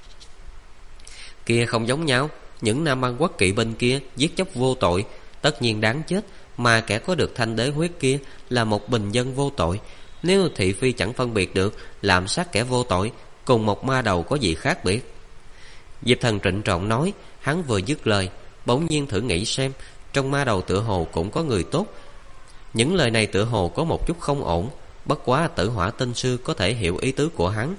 Kia không giống nhau. Những Nam An Quốc kỵ binh kia giết chóc vô tội, tất nhiên đáng chết. Mà kẻ có được thanh đế huyết kia là một bình dân vô tội. Nếu thị phi chẳng phân biệt được làm sát kẻ vô tội cùng một ma đầu có gì khác biệt? Diệp Thần trịnh trọng nói. Hắn vừa dứt lời, bỗng nhiên thử nghĩ xem, trong ma đầu tựa hồ cũng có người tốt. Những lời này tựa hồ có một chút không ổn. Bất quá Tử Hỏa Tinh Sư có thể hiểu ý tứ của hắn.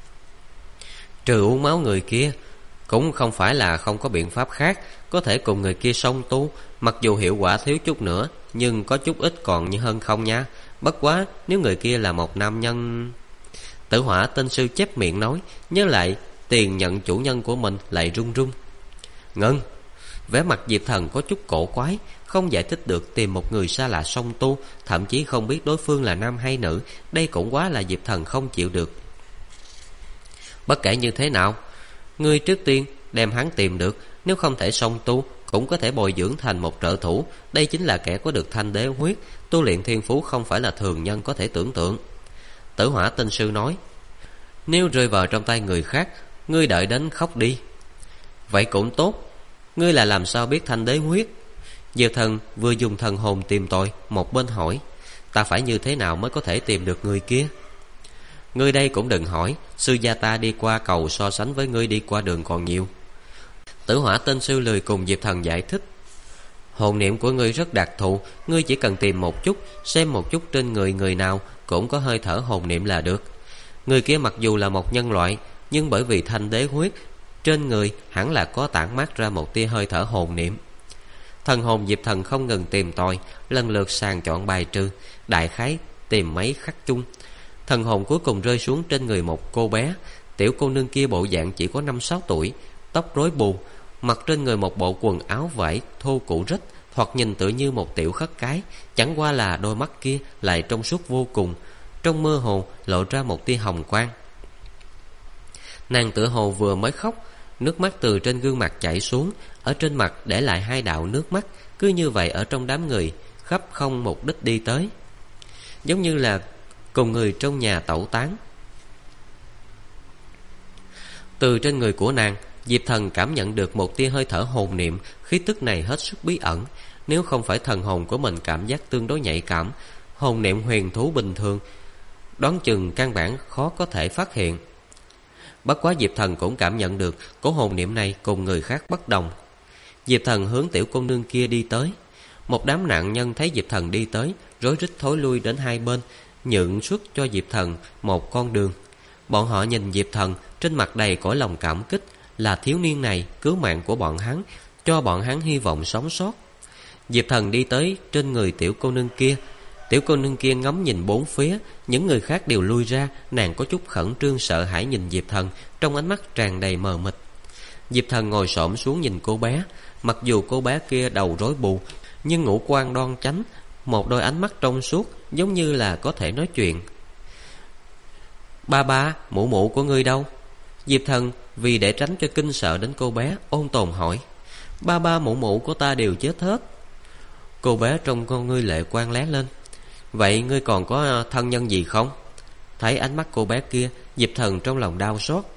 Trừ uống máu người kia, cũng không phải là không có biện pháp khác có thể cùng người kia song tu. Mặc dù hiệu quả thiếu chút nữa, nhưng có chút ít còn như hơn không nha. Bất quá nếu người kia là một nam nhân... Tử Hỏa Tinh Sư chép miệng nói, nhớ lại tiền nhận chủ nhân của mình lại run run. Ngân. Vẻ mặt Diệp Thần có chút cổ quái, không giải thích được tìm một người xa lạ song tu, thậm chí không biết đối phương là nam hay nữ. Đây cũng quá là Diệp Thần không chịu được. Bất kể như thế nào, ngươi trước tiên đem hắn tìm được. Nếu không thể song tu, cũng có thể bồi dưỡng thành một trợ thủ. Đây chính là kẻ có được thanh đế huyết. Tu luyện thiên phú không phải là thường nhân có thể tưởng tượng. Tử Hỏa Tinh Sư nói. Nếu rơi vào trong tay người khác, ngươi đợi đến khóc đi. Vậy cũng tốt. Ngươi là làm sao biết thanh đế huyết? Diệp Thần vừa dùng thần hồn tìm tòi, một bên hỏi. Ta phải như thế nào mới có thể tìm được người kia? Ngươi đây cũng đừng hỏi. Sư gia ta đi qua cầu so sánh với ngươi đi qua đường còn nhiều. Tử Hỏa Tinh Sư lười cùng Diệp Thần giải thích. Hồn niệm của ngươi rất đặc thù. Ngươi chỉ cần tìm một chút, xem một chút trên người nào cũng có hơi thở hồn niệm là được. Người kia mặc dù là một nhân loại, nhưng bởi vì thanh đế huyết, trên người hẳn là có tản mát ra một tia hơi thở hồn niệm. Thần hồn Diệp Thần không ngừng tìm tòi, lần lượt sàng chọn bài trừ, đại khái tìm mấy khắc chung. Thần hồn cuối cùng rơi xuống trên người một cô bé. Tiểu cô nương kia bộ dạng chỉ có 5-6 tuổi, tóc rối bù, mặc trên người một bộ quần áo vải thô cũ rách, thoạt nhìn tựa như một tiểu khất cái. Chẳng qua là đôi mắt kia lại trong suốt vô cùng, trong mơ hồ lộ ra một tia hồng quang. Nàng tựa hồ vừa mới khóc, nước mắt từ trên gương mặt chảy xuống, ở trên mặt để lại 2 đạo nước mắt. Cứ như vậy ở trong đám người khắp không mục đích đi tới, giống như là cùng người trong nhà tẩu tán. Từ trên người của nàng, Diệp Thần cảm nhận được một tia hơi thở hồn niệm. Khí tức này hết sức bí ẩn. Nếu không phải thần hồn của mình cảm giác tương đối nhạy cảm, hồn niệm huyền thú bình thường đoán chừng căn bản khó có thể phát hiện. Bất quá Diệp Thần cũng cảm nhận được cổ hồn niệm này cùng người khác bất đồng. Diệp Thần hướng tiểu cô nương kia đi tới. Một đám nạn nhân thấy Diệp Thần đi tới, rối rít thối lui đến hai bên, nhượng xuất cho Diệp Thần một con đường. Bọn họ nhìn Diệp Thần, trên mặt đầy cõi lòng cảm kích. Là thiếu niên này cứu mạng của bọn hắn, cho bọn hắn hy vọng sống sót. Diệp Thần đi tới trên người tiểu cô nương kia. Tiểu cô nương kia ngắm nhìn bốn phía, những người khác đều lui ra. Nàng có chút khẩn trương sợ hãi nhìn Diệp Thần, trong ánh mắt tràn đầy mờ mịt. Diệp Thần ngồi xổm xuống nhìn cô bé. Mặc dù cô bé kia đầu rối bù, nhưng ngũ quan đoan chánh, một đôi ánh mắt trong suốt, giống như là có thể nói chuyện. Ba ba, mụ mụ của ngươi đâu? Diệp Thần vì để tránh cho kinh sợ đến cô bé, ôn tồn hỏi: Ba ba mụ mụ của ta đều chết hết. Cô bé trong con ngươi lệ quang lóe lên: Vậy ngươi còn có thân nhân gì không? Thấy ánh mắt cô bé kia, Diệp Thần trong lòng đau xót.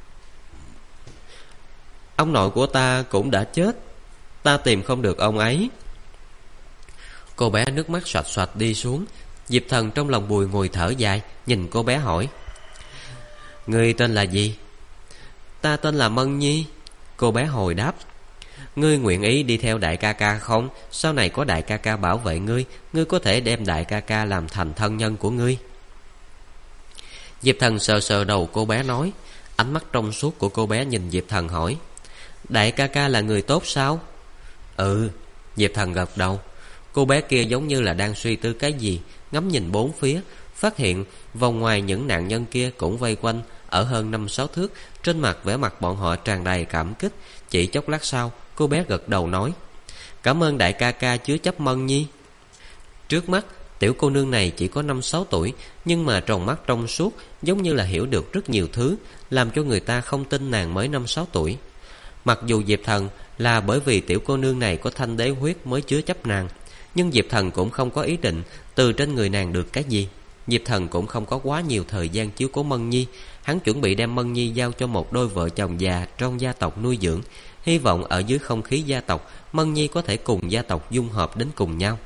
Ông nội của ta cũng đã chết, ta tìm không được ông ấy. Cô bé nước mắt xoạch xoạch đi xuống. Diệp Thần trong lòng bùi ngùi thở dài, nhìn cô bé hỏi: Ngươi tên là gì? Ta tên là Mân Nhi. Cô bé hồi đáp: Ngươi nguyện ý đi theo đại ca ca không? Sau này có đại ca ca bảo vệ ngươi, ngươi có thể đem đại ca ca làm thành thân nhân của ngươi. Diệp Thần sờ sờ đầu cô bé nói. Ánh mắt trong suốt của cô bé nhìn Diệp Thần hỏi: Đại ca ca là người tốt sao? Ừ. Diệp Thần gật đầu. Cô bé kia giống như là đang suy tư cái gì, ngắm nhìn bốn phía, phát hiện vòng ngoài những nạn nhân kia cũng vây quanh ở hơn 5-6 thước. Trên mặt vẻ mặt bọn họ tràn đầy cảm kích. Chỉ chốc lát sau, cô bé gật đầu nói: Cảm ơn đại ca ca chứa chấp Mân Nhi. Trước mắt tiểu cô nương này chỉ có 5-6 tuổi, nhưng mà tròng mắt trong suốt, giống như là hiểu được rất nhiều thứ, làm cho người ta không tin nàng mới 5-6 tuổi. Mặc dù Diệp Thần là bởi vì tiểu cô nương này có thanh đế huyết mới chứa chấp nàng, nhưng Diệp Thần cũng không có ý định từ trên người nàng được cái gì. Diệp Thần cũng không có quá nhiều thời gian chiếu cố Mân Nhi. Hắn chuẩn bị đem Mân Nhi giao cho một đôi vợ chồng già trong gia tộc nuôi dưỡng, hy vọng ở dưới không khí gia tộc, Mân Nhi có thể cùng gia tộc dung hợp đến cùng nhau.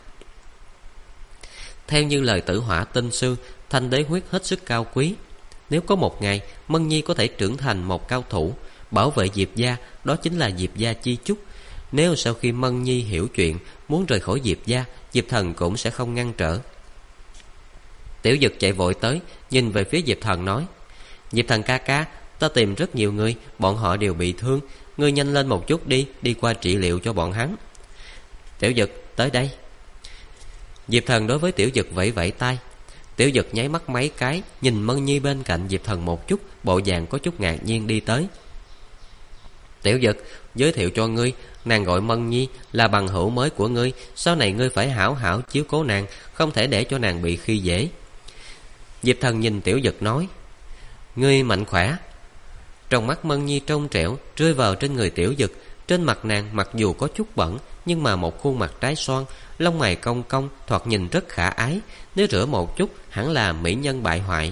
Theo như lời Tử Hỏa Tinh Sư, thanh đế huyết hết sức cao quý. Nếu có một ngày Mân Nhi có thể trưởng thành một cao thủ, bảo vệ Diệp gia, đó chính là Diệp gia chi chúc. Nếu sau khi Mân Nhi hiểu chuyện, muốn rời khỏi Diệp gia, Diệp Thần cũng sẽ không ngăn trở. Tiểu Dực chạy vội tới, nhìn về phía Diệp Thần nói: Diệp Thần ca ca, ta tìm rất nhiều người, bọn họ đều bị thương, ngươi nhanh lên một chút đi, đi qua trị liệu cho bọn hắn. Tiểu Dực, tới đây. Diệp Thần đối với Tiểu Dực vẫy vẫy tay. Tiểu Dực nháy mắt mấy cái, nhìn Mân Nhi bên cạnh Diệp Thần một chút, bộ dạng có chút ngạc nhiên đi tới. Tiểu Dực, giới thiệu cho ngươi, nàng gọi Mân Nhi, là bằng hữu mới của ngươi. Sau này ngươi phải hảo hảo chiếu cố nàng, không thể để cho nàng bị khi dễ. Diệp Thần nhìn Tiểu Dực nói: Ngươi mạnh khỏe. Trong mắt Mân Nhi trong trẻo rơi vào trên người Tiểu Dực. Trên mặt nàng mặc dù có chút bẩn, nhưng mà một khuôn mặt trái xoan, lông mày cong cong, thoạt nhìn rất khả ái. Nếu rửa một chút hẳn là mỹ nhân bại hoại.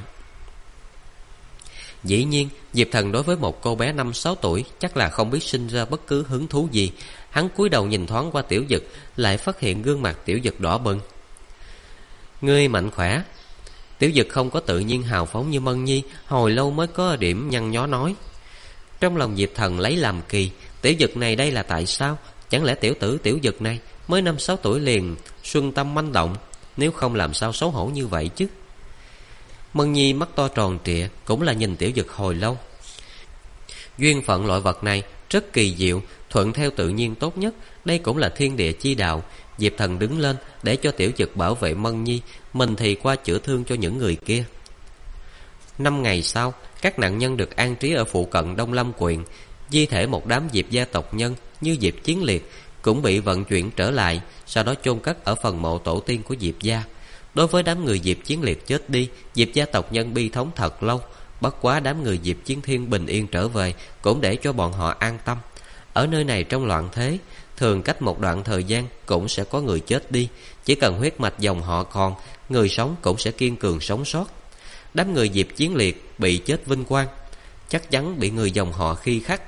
Dĩ nhiên Diệp Thần đối với một cô bé 5-6 tuổi chắc là không biết sinh ra bất cứ hứng thú gì. Hắn cúi đầu nhìn thoáng qua Tiểu Dực, lại phát hiện gương mặt Tiểu Dực đỏ bừng. Ngươi mạnh khỏe. Tiểu Dực không có tự nhiên hào phóng như Mân Nhi, hồi lâu mới có điểm nhăn nhó nói. Trong lòng Diệp Thần lấy làm kỳ, Tiểu Dực này đây là tại sao? Chẳng lẽ tiểu tử Tiểu Dực này mới 5-6 tuổi liền xuân tâm manh động? Nếu không làm sao xấu hổ như vậy chứ? Mân Nhi mắt to tròn trịa, cũng là nhìn Tiểu Dực hồi lâu. Duyên phận loại vật này rất kỳ diệu, thuận theo tự nhiên tốt nhất. Đây cũng là thiên địa chi đạo. Diệp Thần đứng lên để cho Tiểu Dực bảo vệ Mân Nhi, mình thì qua chữa thương cho những người kia. 5 ngày sau, các nạn nhân được an trí ở phụ cận Đông Lâm Quyền. Di thể một đám Diệp gia tộc nhân như Diệp Chiến Liệt cũng bị vận chuyển trở lại, sau đó chôn cất ở phần mộ tổ tiên của Diệp gia. Đối với đám người Diệp Chiến Liệt chết đi, Diệp gia tộc nhân bi thống thật lâu. Bất quá đám người Diệp Chiến Thiên bình yên trở về cũng để cho bọn họ an tâm. Ở nơi này trong loạn thế, thường cách một đoạn thời gian cũng sẽ có người chết đi. Chỉ cần huyết mạch dòng họ còn, người sống cũng sẽ kiên cường sống sót. Đám người Diệp Chiến Liệt bị chết vinh quang, chắc chắn bị người dòng họ khi khắc.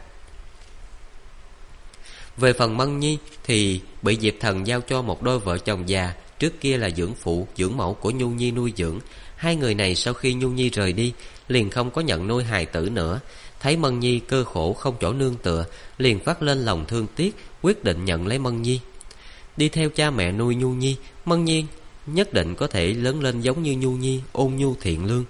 Về phần Mân Nhi thì bị Diệp Thần giao cho một đôi vợ chồng già, trước kia là dưỡng phụ, dưỡng mẫu của Nhu Nhi nuôi dưỡng. Hai người này sau khi Nhu Nhi rời đi, liền không có nhận nuôi hài tử nữa. Thấy Mân Nhi cơ khổ không chỗ nương tựa, liền phát lên lòng thương tiếc, quyết định nhận lấy Mân Nhi. Đi theo cha mẹ nuôi Nhu Nhi, Mân Nhi nhất định có thể lớn lên giống như Nhu Nhi, ôn nhu thiện lương.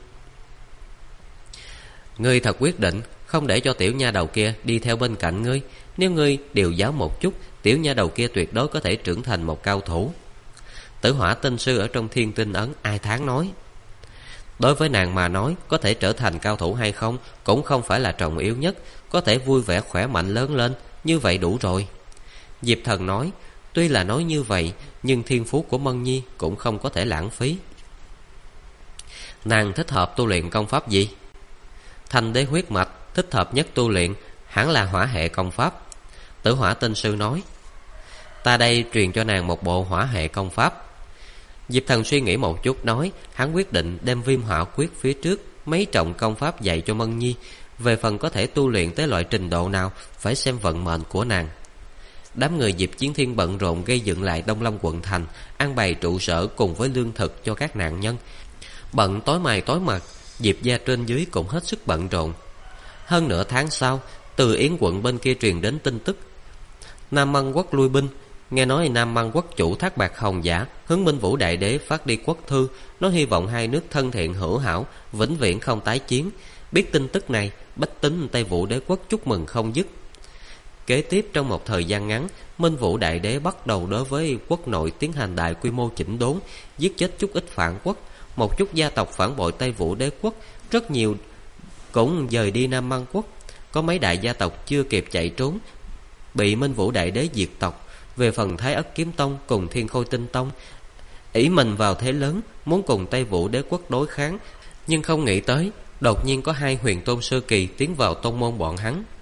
Ngươi thật quyết định không để cho tiểu nha đầu kia đi theo bên cạnh ngươi. Nếu ngươi điều giáo một chút, tiểu nha đầu kia tuyệt đối có thể trưởng thành một cao thủ. Tử Hỏa Tinh Sư ở trong Thiên Tinh Ấn ai thán nói. Đối với nàng mà nói, có thể trở thành cao thủ hay không cũng không phải là trọng yếu nhất. Có thể vui vẻ khỏe mạnh lớn lên, như vậy đủ rồi. Diệp Thần nói. Tuy là nói như vậy, nhưng thiên phú của Mân Nhi cũng không có thể lãng phí. Nàng thích hợp tu luyện công pháp gì? Thanh đế huyết mạch. thích hợp nhất tu luyện hẳn là hỏa hệ công pháp. Tử Hỏa Tinh Sư nói: Ta đây truyền cho nàng một bộ hỏa hệ công pháp. Diệp Thần suy nghĩ một chút nói: Hắn quyết định đem Viêm Hỏa Quyết phía trước mấy trọng công pháp dạy cho Mân Nhi. Về phần có thể tu luyện tới loại trình độ nào phải xem vận mệnh của nàng. Đám người Diệp Chiến Thiên bận rộn gây dựng lại Đông Long quận thành, an bày trụ sở cùng với lương thực cho các nạn nhân. Bận tối mày tối mặt, Diệp gia trên dưới cũng hết sức bận rộn. Hơn nửa tháng sau, từ Yến quận bên kia truyền đến tin tức Nam Mân Quốc lui binh. Nghe nói Nam Mân Quốc chủ Thác Bạt Hồng Giả hướng Minh Vũ Đại Đế phát đi quốc thư, nói hy vọng hai nước thân thiện hữu hảo, vĩnh viễn không tái chiến. Biết tin tức này, bách tính Tây Vũ Đế quốc chúc mừng không dứt. Kế tiếp trong một thời gian ngắn, Minh Vũ Đại Đế bắt đầu đối với quốc nội tiến hành đại quy mô chỉnh đốn, giết chết chút ít phản quốc, một chút gia tộc phản bội Tây Vũ Đế quốc, rất nhiều cũng dời đi Nam Mân Quốc. Có mấy đại gia tộc chưa kịp chạy trốn, bị Minh Vũ Đại Đế diệt tộc. Về phần Thái Ất Kiếm Tông cùng Thiên Khôi Tinh Tông, ỷ mình vào thế lớn, muốn cùng Tây Vũ Đế quốc đối kháng, nhưng không nghĩ tới đột nhiên có hai huyền tôn sơ kỳ tiến vào tông môn bọn hắn.